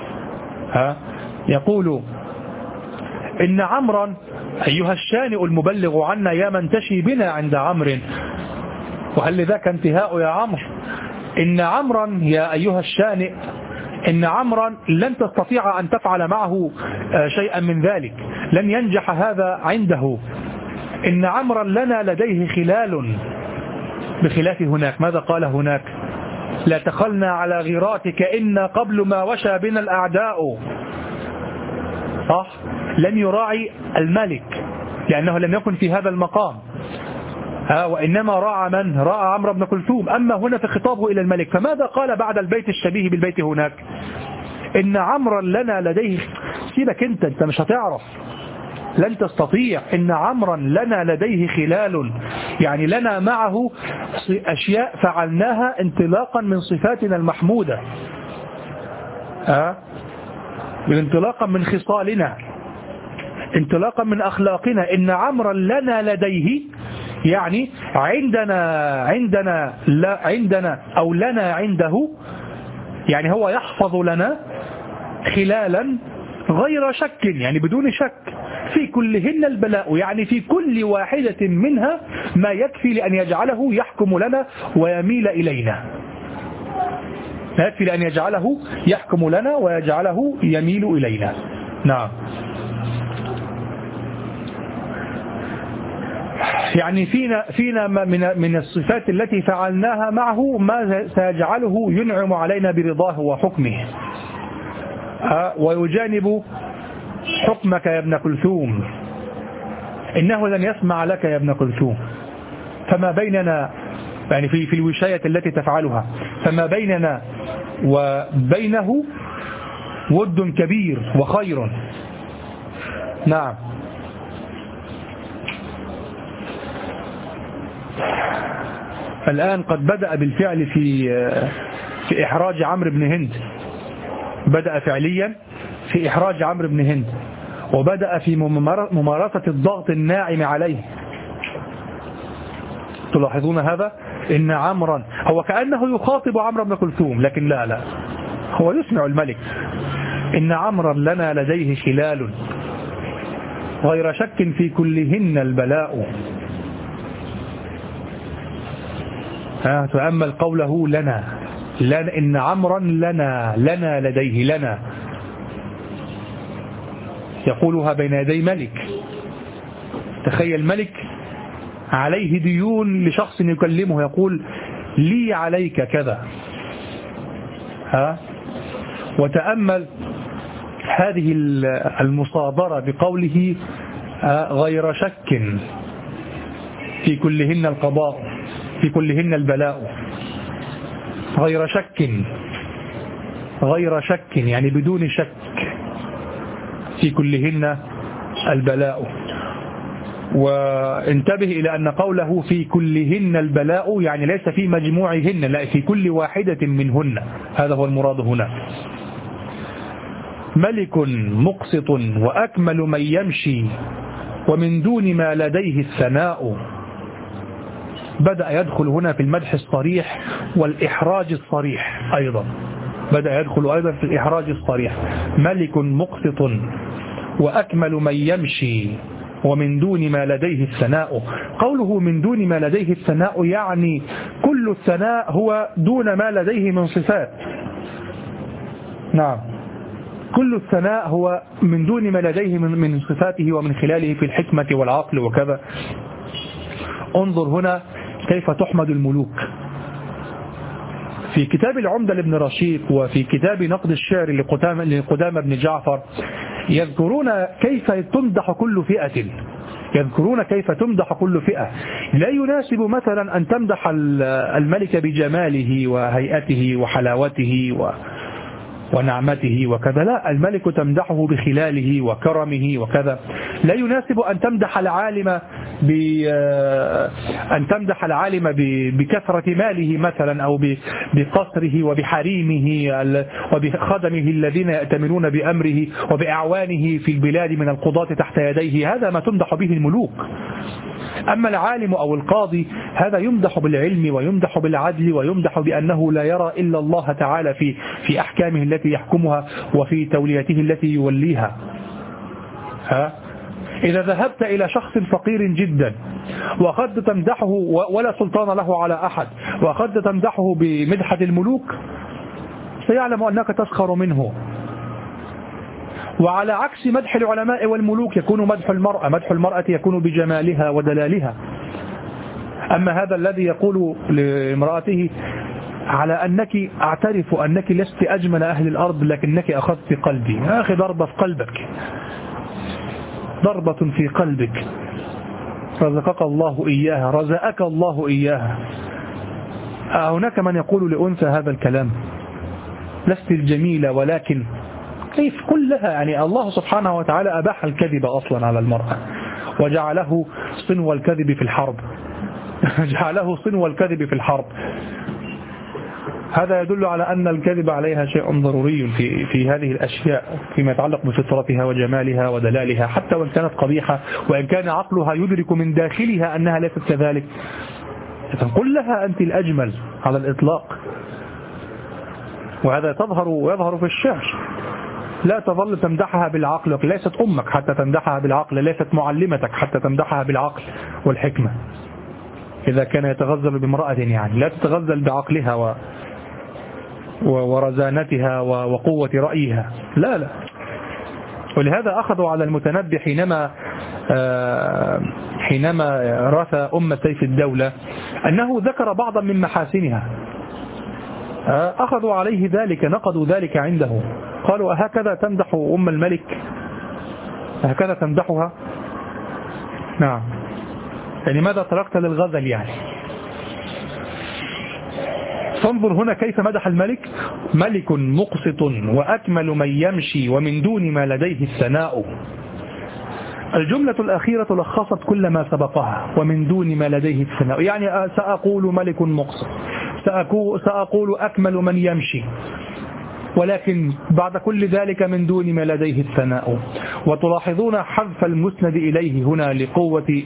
Speaker 1: يقول إن عمرا أيها الشانئ المبلغ عنا يا من تشي بنا عند عمرو. وهل لذاك انتهاء يا عمرو؟ إن عمرا يا أيها الشانئ، إن عمرا لن تستطيع أن تفعل معه شيئا من ذلك، لن ينجح هذا عنده. إن عمرا لنا لديه خلال، بخلاف هناك. ماذا قال هناك؟ لا تخلنا على غيراتك إن قبل ما وشى بنا الأعداء. صح؟ لم يراعي الملك لأنه لم يكن في هذا المقام، وإنما راعى من؟ راعى عمرو بن كلثوم. أما هنا فخطابه إلى الملك. فماذا قال بعد البيت الشبيه بالبيت هناك؟ إن عمرا لنا لديه، سيبك أنت مش هتعرف، لن تستطيع. إن عمرا لنا لديه خلال، يعني لنا معه أشياء فعلناها انطلاقا من صفاتنا المحمودة، انطلاقا من خصالنا، انطلاقا من أخلاقنا. إن عمرا لنا لديه يعني عندنا أو لنا عنده، يعني هو يحفظ لنا خلالا غير شك، يعني بدون شك، في كلهن البلاء، يعني في كل واحدة منها ما يكفي لأن يجعله يحكم لنا ويميل إلينا، ما يكفي لأن يجعله يحكم لنا ويجعله يميل إلينا. نعم، يعني فينا من الصفات التي فعلناها معه ما سيجعله ينعم علينا برضاه وحكمه، ويجانب حكمك يا ابن كلثوم. إنه لن يسمع لك يا ابن كلثوم. فما بيننا، يعني في الوشاية التي تفعلها، فما بيننا وبينه ود كبير وخير. نعم. الآن قد بدأ بالفعل في إحراج عمرو بن هند، بدأ فعليا في إحراج عمرو بن هند، وبدأ في ممارسة الضغط الناعم عليه. تلاحظون هذا؟ إن عمرا هو كأنه يخاطب عمرو بن كلثوم، لكن لا، هو يسمع الملك. إن عمرا لنا لديه خلال غير شك في كلهن البلاء. تأمل قوله لنا، إن عمرا لنا لديه، لنا يقولها بين يدي ملك. تخيل ملك عليه ديون لشخص يكلمه، يقول لي عليك كذا. وتأمل هذه المصادرة بقوله غير شك في كلهن القضاء، في كلهن البلاء. غير شك يعني بدون شك، في كلهن البلاء. وانتبه إلى أن قوله في كلهن البلاء يعني ليس في مجموعهن، لا، في كل واحدة منهن. هذا هو المراد هنا. ملك مقسط وأكمل من يمشي ومن دون ما لديه الثناء. بدأ يدخل هنا في المدح الصريح والإحراج الصريح أيضا، بدأ يدخل أيضا في الإحراج الصريح. ملك مقسط وأكمل من يمشي ومن دون ما لديه الثناء. قوله من دون ما لديه الثناء يعني كل الثناء هو دون ما لديه من صفات. نعم، كل الثناء هو من دون ما لديه من صفاته ومن خلاله في الحكمة والعقل وكذا. انظر هنا كيف تحمد الملوك. في كتاب العمدة لابن رشيق وفي كتاب نقد الشعر لقدامة بن جعفر يذكرون كيف تمدح كل فئة، يذكرون كيف تمدح كل فئة. لا يناسب مثلا أن تمدح الملك بجماله وهيئته وحلاوته ونعمته وكذا، لا، الملك تمدحه بخلاله وكرمه وكذا. لا يناسب أن تمدح العالم بكثرة ماله مثلا، أو بقصره وبحريمه وبخدمه الذين يأتمرون بأمره وبأعوانه في البلاد من القضاة تحت يديه. هذا ما تمدح به الملوك. أما العالم أو القاضي هذا يمدح بالعلم ويمدح بالعدل ويمدح بأنه لا يرى إلا الله تعالى في أحكامه التي يحكمها وفي توليته التي يوليها. إذا ذهبت إلى شخص فقير جدا وقد تمدحه ولا سلطان له على أحد، وقد تمدحه بمدحة الملوك، سيعلم أنك تسخر منه. وعلى عكس مدح العلماء والملوك يكون مدح المرأة يكون بجمالها ودلالها. أما هذا الذي يقول لامرأته على أنك أعترف أنك لست أجمل أهل الأرض لكنك أخذت قلبي، يا أخي ضربة في قلبك، ضربة في قلبك، رزقك الله إياها. هناك من يقول لأنثى هذا الكلام، لست الجميلة ولكن كيف كلها، يعني الله سبحانه وتعالى أباح الكذب أصلا على المرأة وجعله صنو الكذب في الحرب جعله صنو الكذب في الحرب. هذا يدل على أن الكذب عليها شيء ضروري في هذه الأشياء فيما يتعلق بفطرتها وجمالها ودلالها، حتى وإن كانت قبيحة وإن كان عقلها يدرك من داخلها أنها ليست كذلك. قل لها أنت الأجمل على الإطلاق. وهذا يظهر في الشعر. لا تظل تمدحها بالعقل، ليست أمك حتى تمدحها بالعقل، ليست معلمتك حتى تمدحها بالعقل والحكمة. إذا كان يتغزل بامرأة يعني لا تتغزل بعقلها ورزانتها وقوة رأيها، لا. ولهذا أخذوا على المتنبي حينما رثى أم سيف الدولة أنه ذكر بعضا من محاسنها، أخذوا عليه ذلك، نقضوا ذلك عنده، قالوا أهكذا تمدح أم الملك، أهكذا تمدحها؟ نعم، يعني ماذا تركت للغزل يعني؟ فانظر هنا كيف مدح الملك: ملك مقسط وأكمل من يمشي ومن دون ما لديه الثناء. الجملة الأخيرة لخصت كل ما سبقها، ومن دون ما لديه الثناء، يعني سأقول ملك مقسط، سأقول أكمل من يمشي، ولكن بعد كل ذلك من دون ما لديه الثناء. وتلاحظون حذف المسند إليه هنا لقوة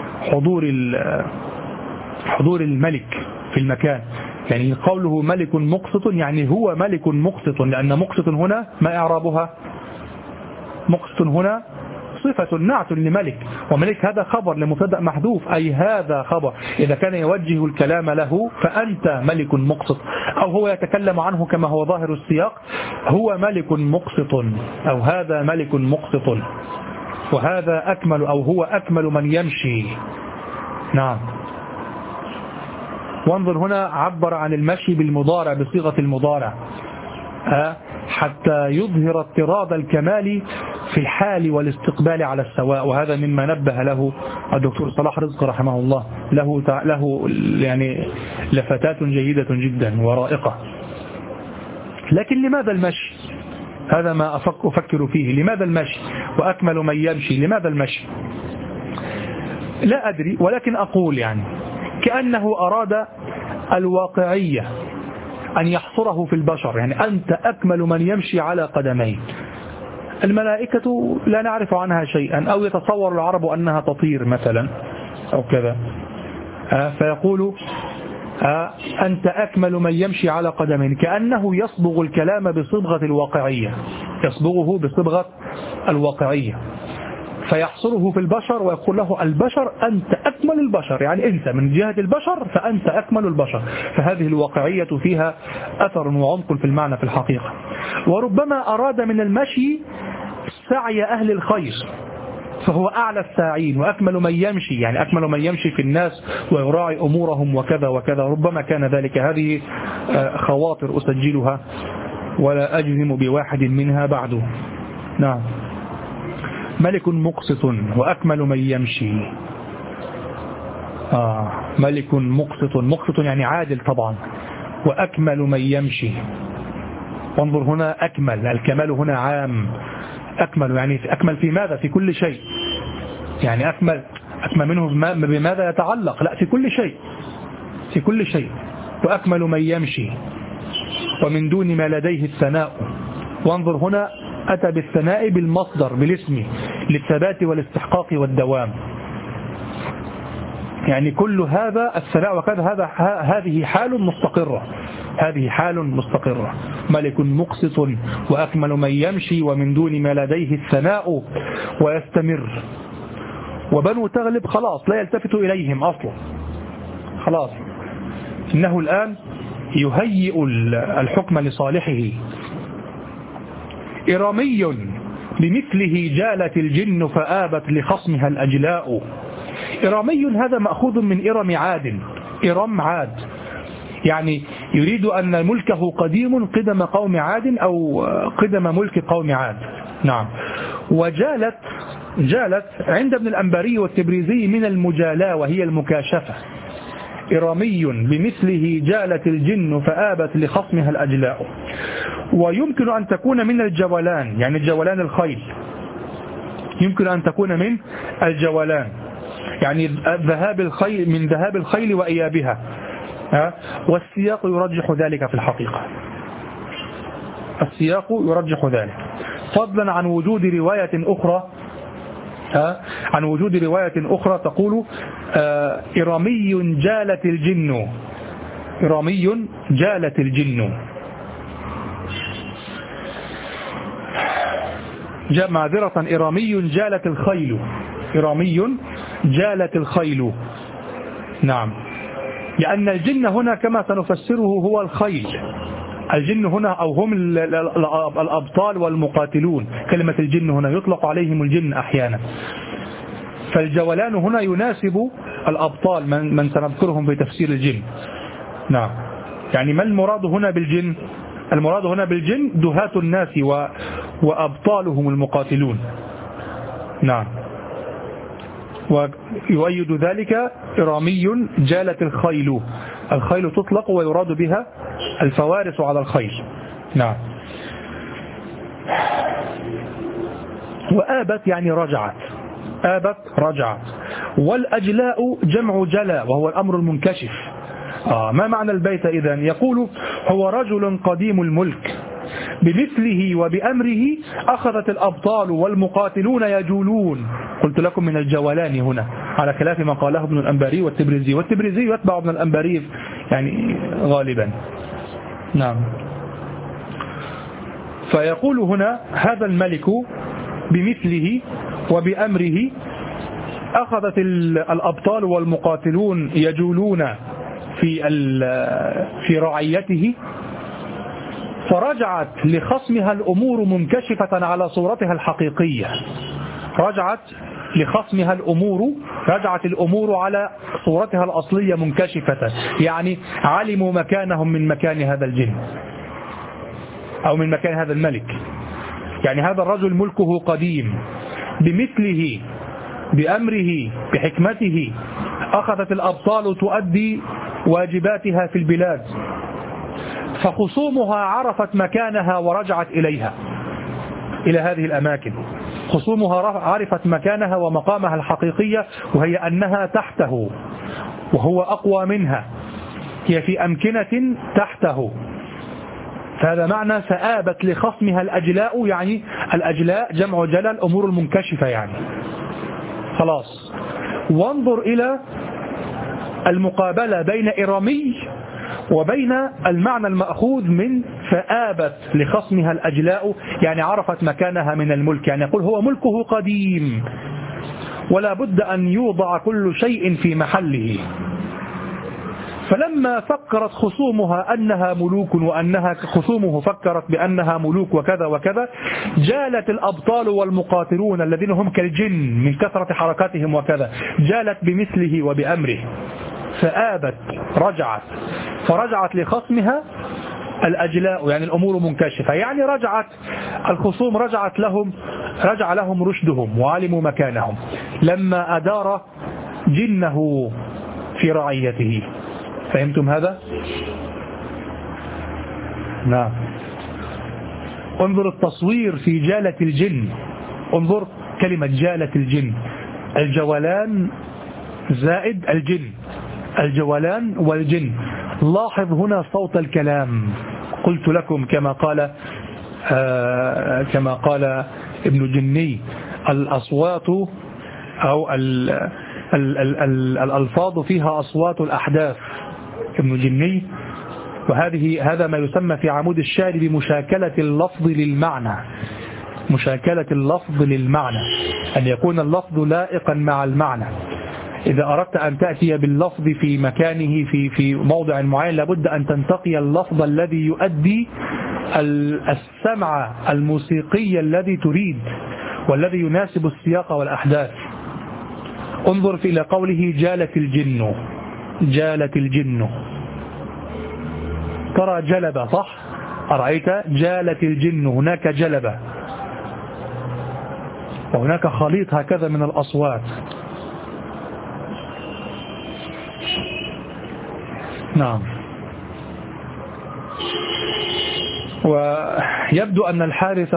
Speaker 1: حضور الملك في المكان، يعني قوله ملك مقسط يعني هو ملك مقسط، لأن مقسط هنا ما إعرابها؟ مقسط هنا صفة نعت لملك، وملك هذا خبر لمبتدأ محذوف، أي هذا خبر. إذا كان يوجه الكلام له فأنت ملك مقسط، أو هو يتكلم عنه كما هو ظاهر السياق، هو ملك مقسط أو هذا ملك مقسط، وهذا أكمل أو هو أكمل من يمشي. نعم. وانظر هنا عبر عن المشي بالمضارع بصيغة المضارع حتى يظهر اضطراد الكمال في الحال والاستقبال على السواء، وهذا مما نبه له الدكتور صلاح رزق رحمه الله، له يعني لفتات جيدة جدا ورائقة. لكن لماذا المشي؟ هذا ما أفكر فيه، لماذا المشي؟ وأكمل من يمشي، لماذا المشي؟ لا أدري، ولكن أقول يعني كأنه أراد الواقعية أن يحصره في البشر، يعني أنت أكمل من يمشي على قدمين. الملائكة لا نعرف عنها شيئا، أو يتصور العرب أنها تطير مثلا أو كذا، فيقول أنت أكمل من يمشي على قدمين، كأنه يصبغ الكلام بصبغة الواقعية، يصبغه بصبغة الواقعية، فيحصره في البشر ويقول له البشر أنت أكمل البشر، يعني أنت من جهة البشر فأنت أكمل البشر. فهذه الواقعية فيها أثر وعمق في المعنى في الحقيقة. وربما أراد من المشي سعي أهل الخير، فهو أعلى الساعين وأكمل من يمشي، يعني أكمل من يمشي في الناس ويراعي أمورهم وكذا وكذا، ربما كان ذلك. هذه خواطر أسجلها ولا أجزم بواحد منها بعد. نعم. ملك مقسط وأكمل من يمشي. ملك مقسط، مقسط يعني عادل طبعا، وأكمل من يمشي. وانظر هنا أكمل، الكمال هنا عام. أكمل يعني أكمل في ماذا؟ في كل شيء. يعني أكمل منه بماذا يتعلق؟ لا، في كل شيء، في كل شيء. وأكمل من يمشي ومن دون ما لديه الثناء. وانظر هنا أتى بالثناء بالمصدر بالاسم للثبات والاستحقاق والدوام. يعني كل هذا الثناء وكذا هذه حال مستقرة، هذه حال مستقرة. ملك مقسط وأكمل من يمشي ومن دون ما لديه الثناء ويستمر. وبنو تغلب خلاص لا يلتفت إليهم أصلا، خلاص إنه الآن يهيئ الحكم لصالحه. إرامي بمثله جالت الجن فآبت لخصمها الأجلاء. إرامي هذا مأخوذ من إرم عاد، إرم عاد، يعني يريد أن ملكه قديم قدم قوم عاد أو قدم ملك قوم عاد. نعم. وجالت، جالت عند ابن الأنباري والتبريزي من المجالاة وهي المكاشفة. إرامي بمثله جالت الجن فآبت لخصمها الأجلاء. ويمكن أن تكون من الجولان، يعني الجولان الخيل، يمكن أن تكون من الجولان، يعني ذهاب الخيل، من ذهاب الخيل وإيابها. والسياق يرجح ذلك في الحقيقة، السياق يرجح ذلك، فضلا عن وجود رواية أخرى، عن وجود رواية أخرى تقول إرامي جالت الجن، إرامي جالت الجن. معذرة، إرامي جالت الخيل، إرامي جالت الخيل. نعم، لأن الجن هنا كما سنفسره هو الخيل. الجن هنا أو هم الأبطال والمقاتلون. كلمة الجن هنا يطلق عليهم الجن أحيانا. فالجولان هنا يناسب الأبطال من سنذكرهم في تفسير الجن. نعم، يعني ما المراد هنا بالجن؟ المراد هنا بالجن دهاة الناس وأبطالهم المقاتلون. نعم. ويؤيد ذلك إرامي جالت الخيل، الخيل تطلق ويراد بها الفوارس على الخيل. نعم. وآبت يعني رجعت، آبت رجعت. والأجلاء جمع جلا وهو الأمر المنكشف. ما معنى البيت إذن؟ يقول هو رجل قديم الملك بمثله وبأمره أخذت الأبطال والمقاتلون يجولون. قلت لكم من الجولان هنا على خلاف ما قاله ابن الأنباري والتبريزي، والتبريزي يتبع ابن الأنباري يعني غالبا. نعم. فيقول هنا هذا الملك بمثله وبأمره أخذت الأبطال والمقاتلون يجولون في رعيته، فرجعت لخصمها الأمور منكشفة على صورتها الحقيقية. رجعت لخصمها الأمور، رجعت الأمور على صورتها الأصلية منكشفة، يعني علموا مكانهم من مكان هذا الجن أو من مكان هذا الملك. يعني هذا الرجل ملكه قديم، بمثله بأمره بحكمته أخذت الأبطال تؤدي واجباتها في البلاد، فخصومها عرفت مكانها ورجعت إليها، إلى هذه الأماكن. خصومها عرفت مكانها ومقامها الحقيقية، وهي أنها تحته وهو أقوى منها، هي في أمكنة تحته. فهذا معنى فآبت لخصمها الأجلاء، يعني الأجلاء جمع جلال، الأمور المنكشفة يعني. خلاص. وانظر إلى المقابلة بين إرامي وبين المعنى المأخوذ من فآبت لخصمها الأجلاء، يعني عرفت مكانها من الملك. يعني يقول هو ملكه قديم ولا بد أن يوضع كل شيء في محله. فلما فكرت خصومها أنها ملوك، وأنها خصومه فكرت بأنها ملوك وكذا وكذا، جالت الأبطال والمقاتلون الذين هم كالجن من كثرة حركاتهم وكذا، جالت بمثله وبأمره، فآبت رجعت، فرجعت لخصمها الأجلاء، يعني الأمور منكشفة، يعني رجعت الخصوم رجع لهم رشدهم وعلموا مكانهم لما أدار جنه في رعيته. فهمتم هذا؟ نعم. انظر التصوير في جالة الجن، انظر كلمة جالة الجن، الجولان زائد الجن، الجولان والجن. لاحظ هنا صوت الكلام. قلت لكم كما قال ابن جني الأصوات أو الألفاظ فيها أصوات الأحداث. ابن جني، هذا ما يسمى في عمود الشعر بمشاكلة اللفظ للمعنى. مشاكلة اللفظ للمعنى، أن يكون اللفظ لائقا مع المعنى. إذا أردت أن تأتي باللفظ في مكانه في موضع معين لابد أن تنتقي اللفظ الذي يؤدي السمع الموسيقي الذي تريد والذي يناسب السياق والأحداث. انظر إلى قوله جالت الجن، جالت الجن، ترى جلبة صح؟ أرأيت جالت الجن، هناك جلبة وهناك خليط هكذا من الأصوات. نعم. ويبدو أن الحارث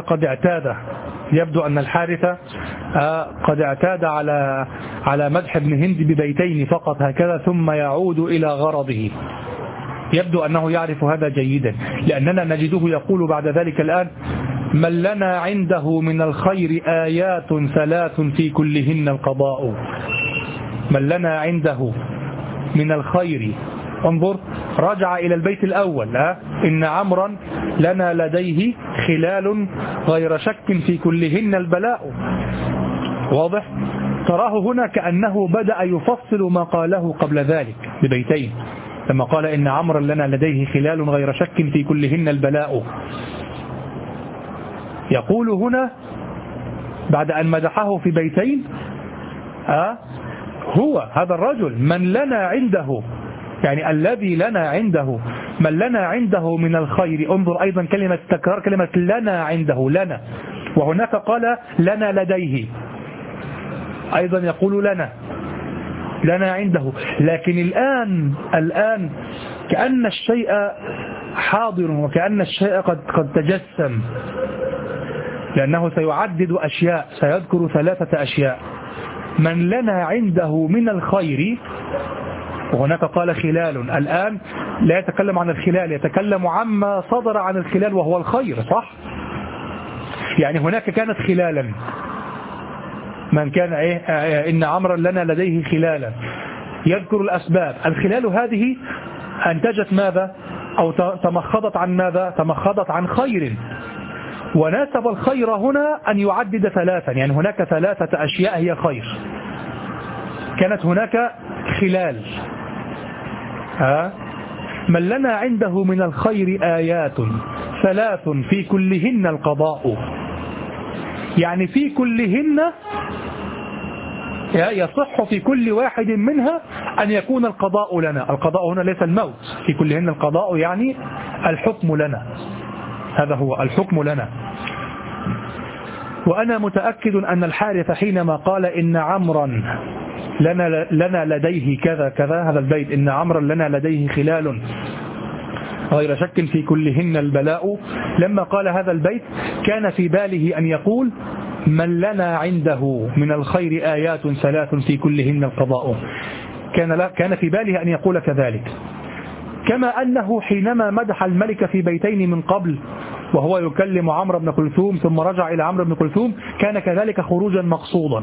Speaker 1: قد اعتاد على مدح ابن هند ببيتين فقط هكذا ثم يعود إلى غرضه. يبدو أنه يعرف هذا جيدا، لأننا نجده يقول بعد ذلك الآن: من لنا عنده من الخير آيات 3 في كلهن القضاء. من لنا عنده من الخير. انظر، رجع إلى البيت الأول: إن عمرا لنا لديه خلال غير شك في كلهن البلاء. واضح؟ تراه هنا كأنه بدأ يفصل ما قاله قبل ذلك ببيتين، لما قال إن عمرا لنا لديه خلال غير شك في كلهن البلاء. يقول هنا بعد أن مدحه في بيتين: هو هذا الرجل من لنا عنده، يعني الذي لنا عنده، من لنا عنده من الخير. انظر أيضا كلمة تكرار كلمة لنا عنده، لنا، وهناك قال لنا لديه، أيضا يقول لنا عنده. لكن الآن كأن الشيء حاضر وكأن الشيء قد تجسم، لأنه سيعدد أشياء، سيذكر 3 أشياء. من لنا عنده من الخير، وهناك قال خلال. الآن لا يتكلم عن الخلال، يتكلم عما صدر عن الخلال وهو الخير، صح؟ يعني هناك كانت خلالا، من كان إن عمرا لنا لديه خلالا، يذكر الأسباب. الخلال هذه أنتجت ماذا؟ أو تمخضت عن ماذا؟ تمخضت عن خير، وناسب الخير هنا أن يعدد 3، يعني هناك 3 أشياء هي خير. كانت هناك خلال. من لنا عنده من الخير آيات 3 في كلهن القضاء، يعني في كلهن يصح في كل واحد منها أن يكون القضاء لنا. القضاء هنا ليس الموت، في كلهن القضاء يعني الحكم لنا، هذا هو الحكم لنا. وأنا متأكد أن الحارث حينما قال إن عمرا لنا لديه كذا كذا، هذا البيت: إن عمرا لنا لديه خلال غير شك في كلهن البلاء، لما قال هذا البيت كان في باله أن يقول من لنا عنده من الخير آيات 3 في كلهن القضاء. كان في باله أن يقول كذلك، كما أنه حينما مدح الملك في بيتين من قبل وهو يكلم عمرو بن كلثوم ثم رجع إلى عمرو بن كلثوم، كان كذلك خروجا مقصودا،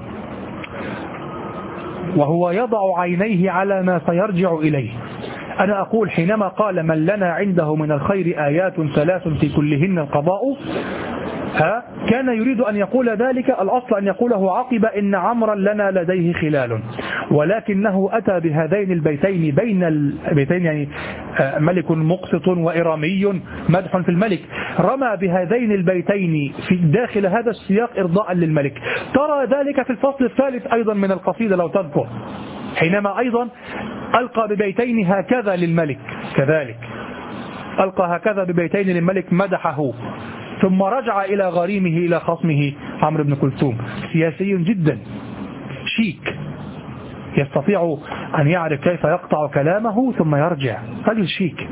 Speaker 1: وهو يضع عينيه على ما سيرجع إليه. أنا أقول حينما قال من لنا عنده من الخير آيات 3 في كلهن القضاء، كان يريد أن يقول ذلك، الأصل أن يقوله عقب إن عمرا لنا لديه خلال، ولكنه أتى بهذين البيتين بين البيتين، يعني ملك مقسط وإرامي مدح في الملك، رمى بهذين البيتين في داخل هذا السياق إرضاء للملك. ترى ذلك في الفصل الثالث أيضا من القصيدة لو تذكر، حينما أيضا ألقى ببيتين هكذا للملك كذلك. ألقى هكذا ببيتين للملك مدحه، ثم رجع إلى غريمه إلى خصمه عمرو بن كلثوم. سياسي جدا شيك، يستطيع أن يعرف كيف يقطع كلامه ثم يرجع. رجل شيك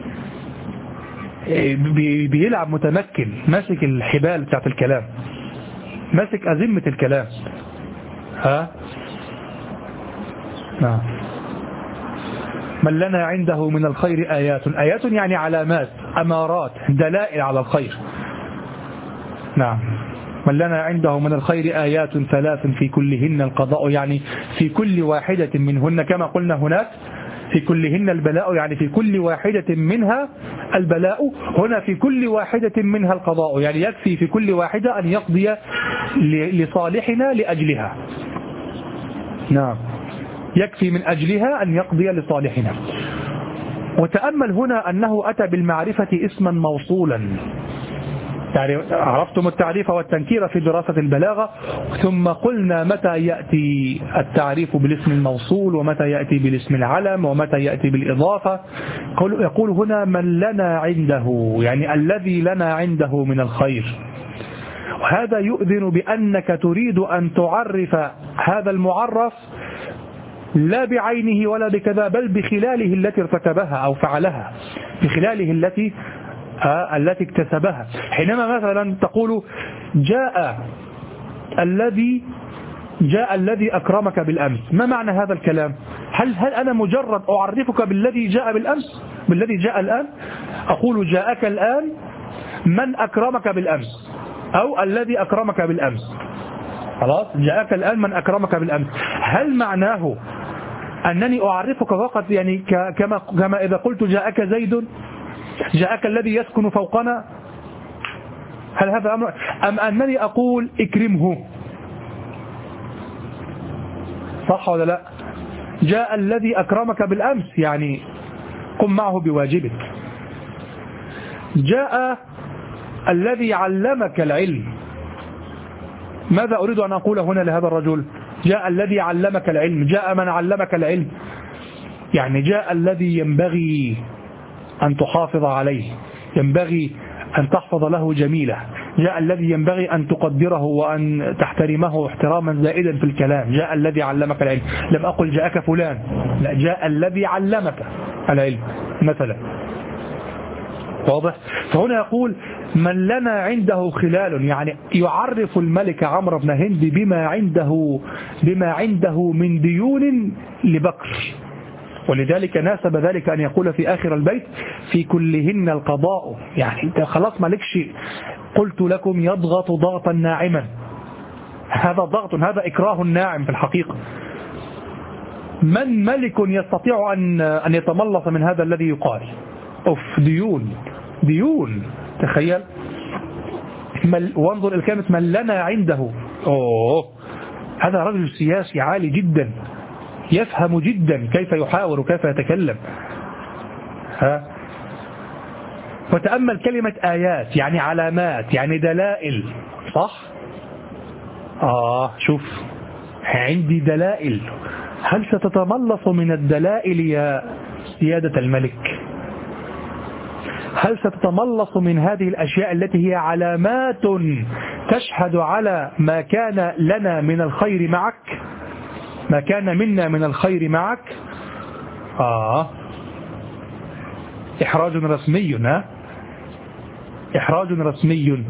Speaker 1: بيلعب متمكن، ماسك الحبال بتاعت الكلام، ماسك أزمة الكلام. نعم. من لنا عنده من الخير آيات. آيات يعني علامات، أمارات، دلائل على الخير. نعم. من لنا عنده من الخير آيات 3 في كلهن القضاء، يعني في كل واحدة منهن، كما قلنا هناك في كلهن البلاء، يعني في كل واحدة منها البلاء، هنا في كل واحدة منها القضاء، يعني يكفي في كل واحدة أن يقضي لصالحنا لأجلها. نعم، يكفي من أجلها أن يقضي لصالحنا. وتأمل هنا أنه أتى بالمعرفة اسما موصولا. يعني عرفتم التعريف والتنكير في دراسة البلاغة، ثم قلنا متى يأتي التعريف بالاسم الموصول، ومتى يأتي بالاسم العلم، ومتى يأتي بالإضافة. يقول هنا من لنا عنده، يعني الذي لنا عنده من الخير. وهذا يؤذن بأنك تريد أن تعرف هذا المعرف لا بعينه ولا بكذا، بل بخلاله التي ارتكبها أو فعلها، بخلاله التي اكتسبها. حينما مثلا تقول جاء الذي أكرمك بالأمس، ما معنى هذا الكلام؟ هل أنا مجرد أعرفك بالذي جاء بالأمس، بالذي جاء الآن؟ أقول جاءك الآن من أكرمك بالأمس، أو الذي أكرمك بالأمس. خلاص، جاءك الآن من أكرمك بالأمس. هل معناه أنني أعرفك فقط، يعني كما إذا قلت جاءك زيد، جاءك الذي يسكن فوقنا؟ هل هذا أمر؟ أم أنني أقول اكرمه؟ صح ولا لا؟ جاء الذي أكرمك بالأمس، يعني قم معه بواجبك. جاء الذي علمك العلم، ماذا أريد أن أقول هنا لهذا الرجل؟ جاء الذي علمك العلم، جاء من علمك العلم، يعني جاء الذي ينبغي أن تحافظ عليه، ينبغي أن تحفظ له جميلة، جاء الذي ينبغي أن تقدره وأن تحترمه احتراما زائدا في الكلام، جاء الذي علمك العلم. لم أقل جاءك فلان، لا، جاء الذي علمك العلم مثلا. واضح؟ فهنا يقول من لنا عنده خلال، يعني يعرف الملك عمرو بن هند بما عنده من ديون لبكر. ولذلك ناسب ذلك أن يقول في آخر البيت في كلهن القضاء، يعني انت خلاص مالكش، قلت لكم يضغط ضغطا ناعما. هذا ضغط، هذا إكراه ناعم في الحقيقة. من ملك يستطيع أن يتملص من هذا الذي يقال؟ ديون، تخيل. وانظر الكلمة من لنا عنده. هذا رجل سياسي عالي جدا، يفهم جدا كيف يحاور وكيف يتكلم. وتأمل كلمة آيات، يعني علامات، يعني دلائل، صح؟ شوف، عندي دلائل. هل ستتملص من الدلائل يا سيادة الملك؟ هل ستتملص من هذه الأشياء التي هي علامات تشهد على ما كان لنا من الخير معك، ما كان منا من الخير معك؟ إحراج رسمي، إحراج رسمي.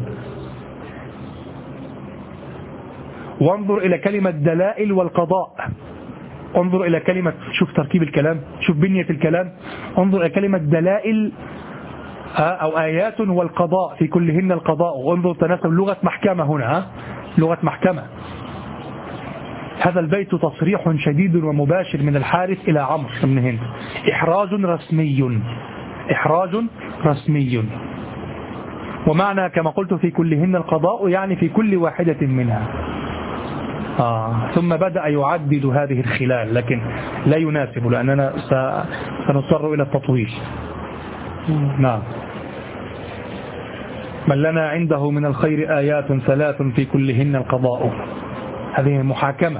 Speaker 1: وانظر إلى كلمة دلائل والقضاء، انظر إلى كلمة، شوف تركيب الكلام، شوف بنية الكلام، انظر إلى كلمة دلائل أو آيات والقضاء في كلهن القضاء، وانظر تناسب لغة محكمة هنا، لغة محكمة. هذا البيت تصريح شديد ومباشر من الحارث إلى عمرو بن هند، إحراج رسمي، إحراج رسمي. ومعنى كما قلت في كلهن القضاء، يعني في كل واحدة منها. ثم بدأ يعدد هذه الخلال، لكن لا يناسب لأننا سنضطر إلى التطويل. نعم. من لنا عنده من الخير آيات 3 في كلهن القضاء. هذه محاكمة،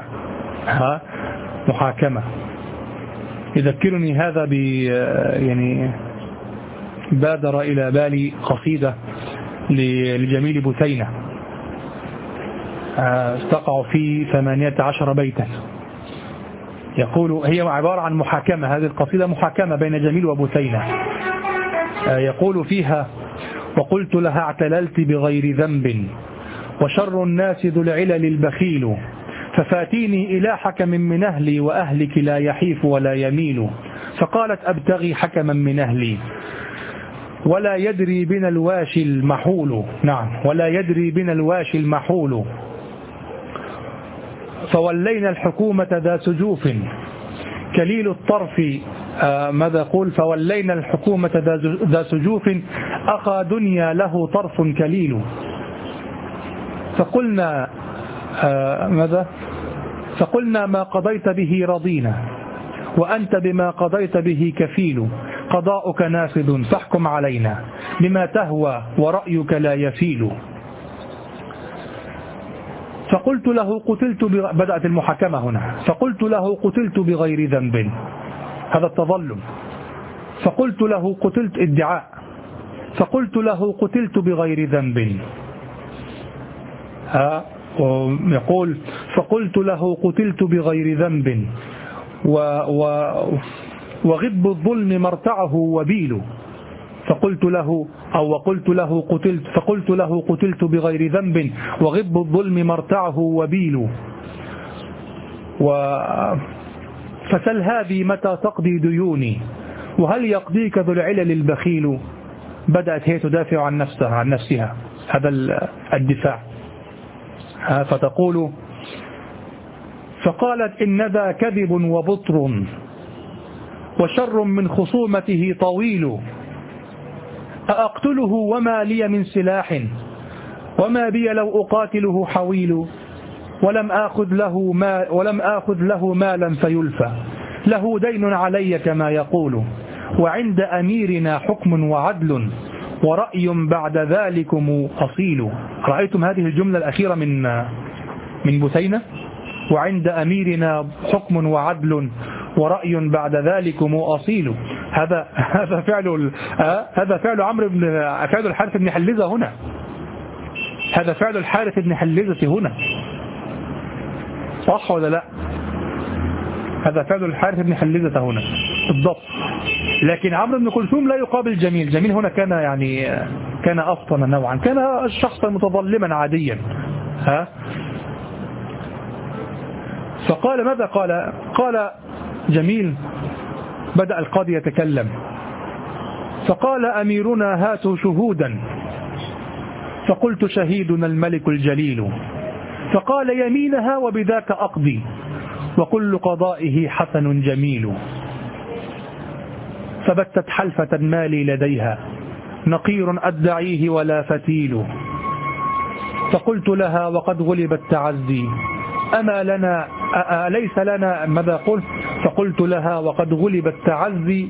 Speaker 1: محاكمة. يذكرني هذا بادر إلى بالي قصيدة لجميل بثينة تقع في 18 بيتا. يقول هي عبارة عن محاكمة، هذه القصيدة محاكمة بين جميل وبثينة. يقول فيها: وقلت لها اعتللت بغير ذنب وشر الناس ذو العلل البخيل، ففاتيني إلى حكم من أهلي وأهلك لا يحيف ولا يميل. فقالت: أبتغي حكما من أهلي ولا يدري بنا الواشي المحول. نعم، ولا يدري بنا الواشي المحول. فولينا الحكومة ذا سجوف كليل الطرف. ماذا يقول؟ فولينا الحكومة ذا سجوف أخا دنيا له طرف كليل. فقلنا ماذا؟ فقلنا ما قضيت به رضينا وأنت بما قضيت به كفيل، قضاؤك نافذ فاحكم علينا بما تهوى ورأيك لا يفيل. فقلت له قتلت بدأت المحاكمة هنا. فقلت له قتلت بغير ذنب، هذا التظلم. فقلت له قتلت ادعاء. فقلت له قتلت بغير ذنب. يقول: فقلت له قتلت بغير ذنب وغب الظلم مرتعه وبيل. فقلت له وقلت له قتلت، فقلت له قتلت بغير ذنب وغب الظلم مرتعه وبيل. فسل هذه متى تقضي ديوني وهل يقضيك ذو العلل البخيل. بدأت هي تدافع عن نفسها هذا الدفاع. فتقول: فقالت: إن ذا كذب وبطر وشر من خصومته طويل، أأقتله وما لي من سلاح وما بي لو أقاتله حويل، ولم آخذ له مالا فيلفى، له دين علي كما يقول، وعند أميرنا حكم وعدل ورأي بعد ذلكم أصيل. رأيتم هذه الجملة الأخيرة من بثينة؟ وعند أميرنا حكم وعدل ورأي بعد ذلكم أصيل. هذا فعل عمرو بن فعل الحارث بن حلزة هنا. هذا فعل الحارث بن حلزة هنا، صح ولا لا؟ هذا فعل الحارث بن حلزة هنا بالضبط. لكن عمرو بن كلثوم لا يقابل جميل. جميل هنا كان أفطن نوعا، كان شخصا متظلما عاديا. فقال ماذا قال جميل؟ بدأ القاضي يتكلم. فقال: أميرنا هاتوا شهودا. فقلت: شهيدنا الملك الجليل. فقال: يمينها وبذاك أقضي وكل قضائه حسن جميل. فبتت حلفة مالي لديها نقير أدعيه ولا فتيل. فقلت لها وقد غلب التعزي أما لنا ليس لنا ماذا قلت؟ فقلت لها وقد غلب التعزي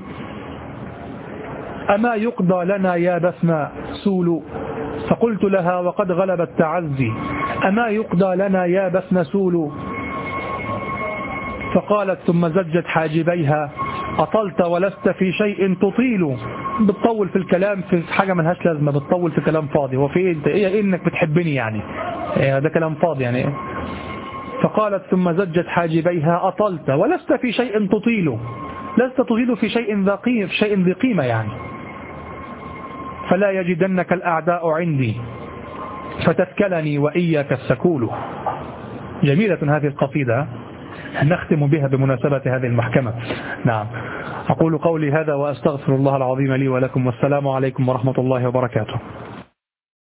Speaker 1: أما يقضى لنا يا بثم سول. فقلت لها وقد غلب التعزي أما يقضى لنا يا بثم سول. فقالت ثم زجت حاجبيها: أطلت ولست في شيء تطيل. بتطول في الكلام في حاجة ملهاش لازمة، بتطول في كلام فاضي. وفي انت ايه انك بتحبني يعني؟ ده كلام فاضي يعني. فقالت ثم زجت حاجبيها: أطلت ولست في شيء تطيل، لست تطيل في شيء ذي قيمة يعني. فلا يجدنك الأعداء عندي فتثكلني وإياك السكول. جميلة هذه القصيدة، نختم بها بمناسبة هذه المحكمة. نعم، أقول قولي هذا وأستغفر الله العظيم لي ولكم، والسلام عليكم ورحمة الله وبركاته.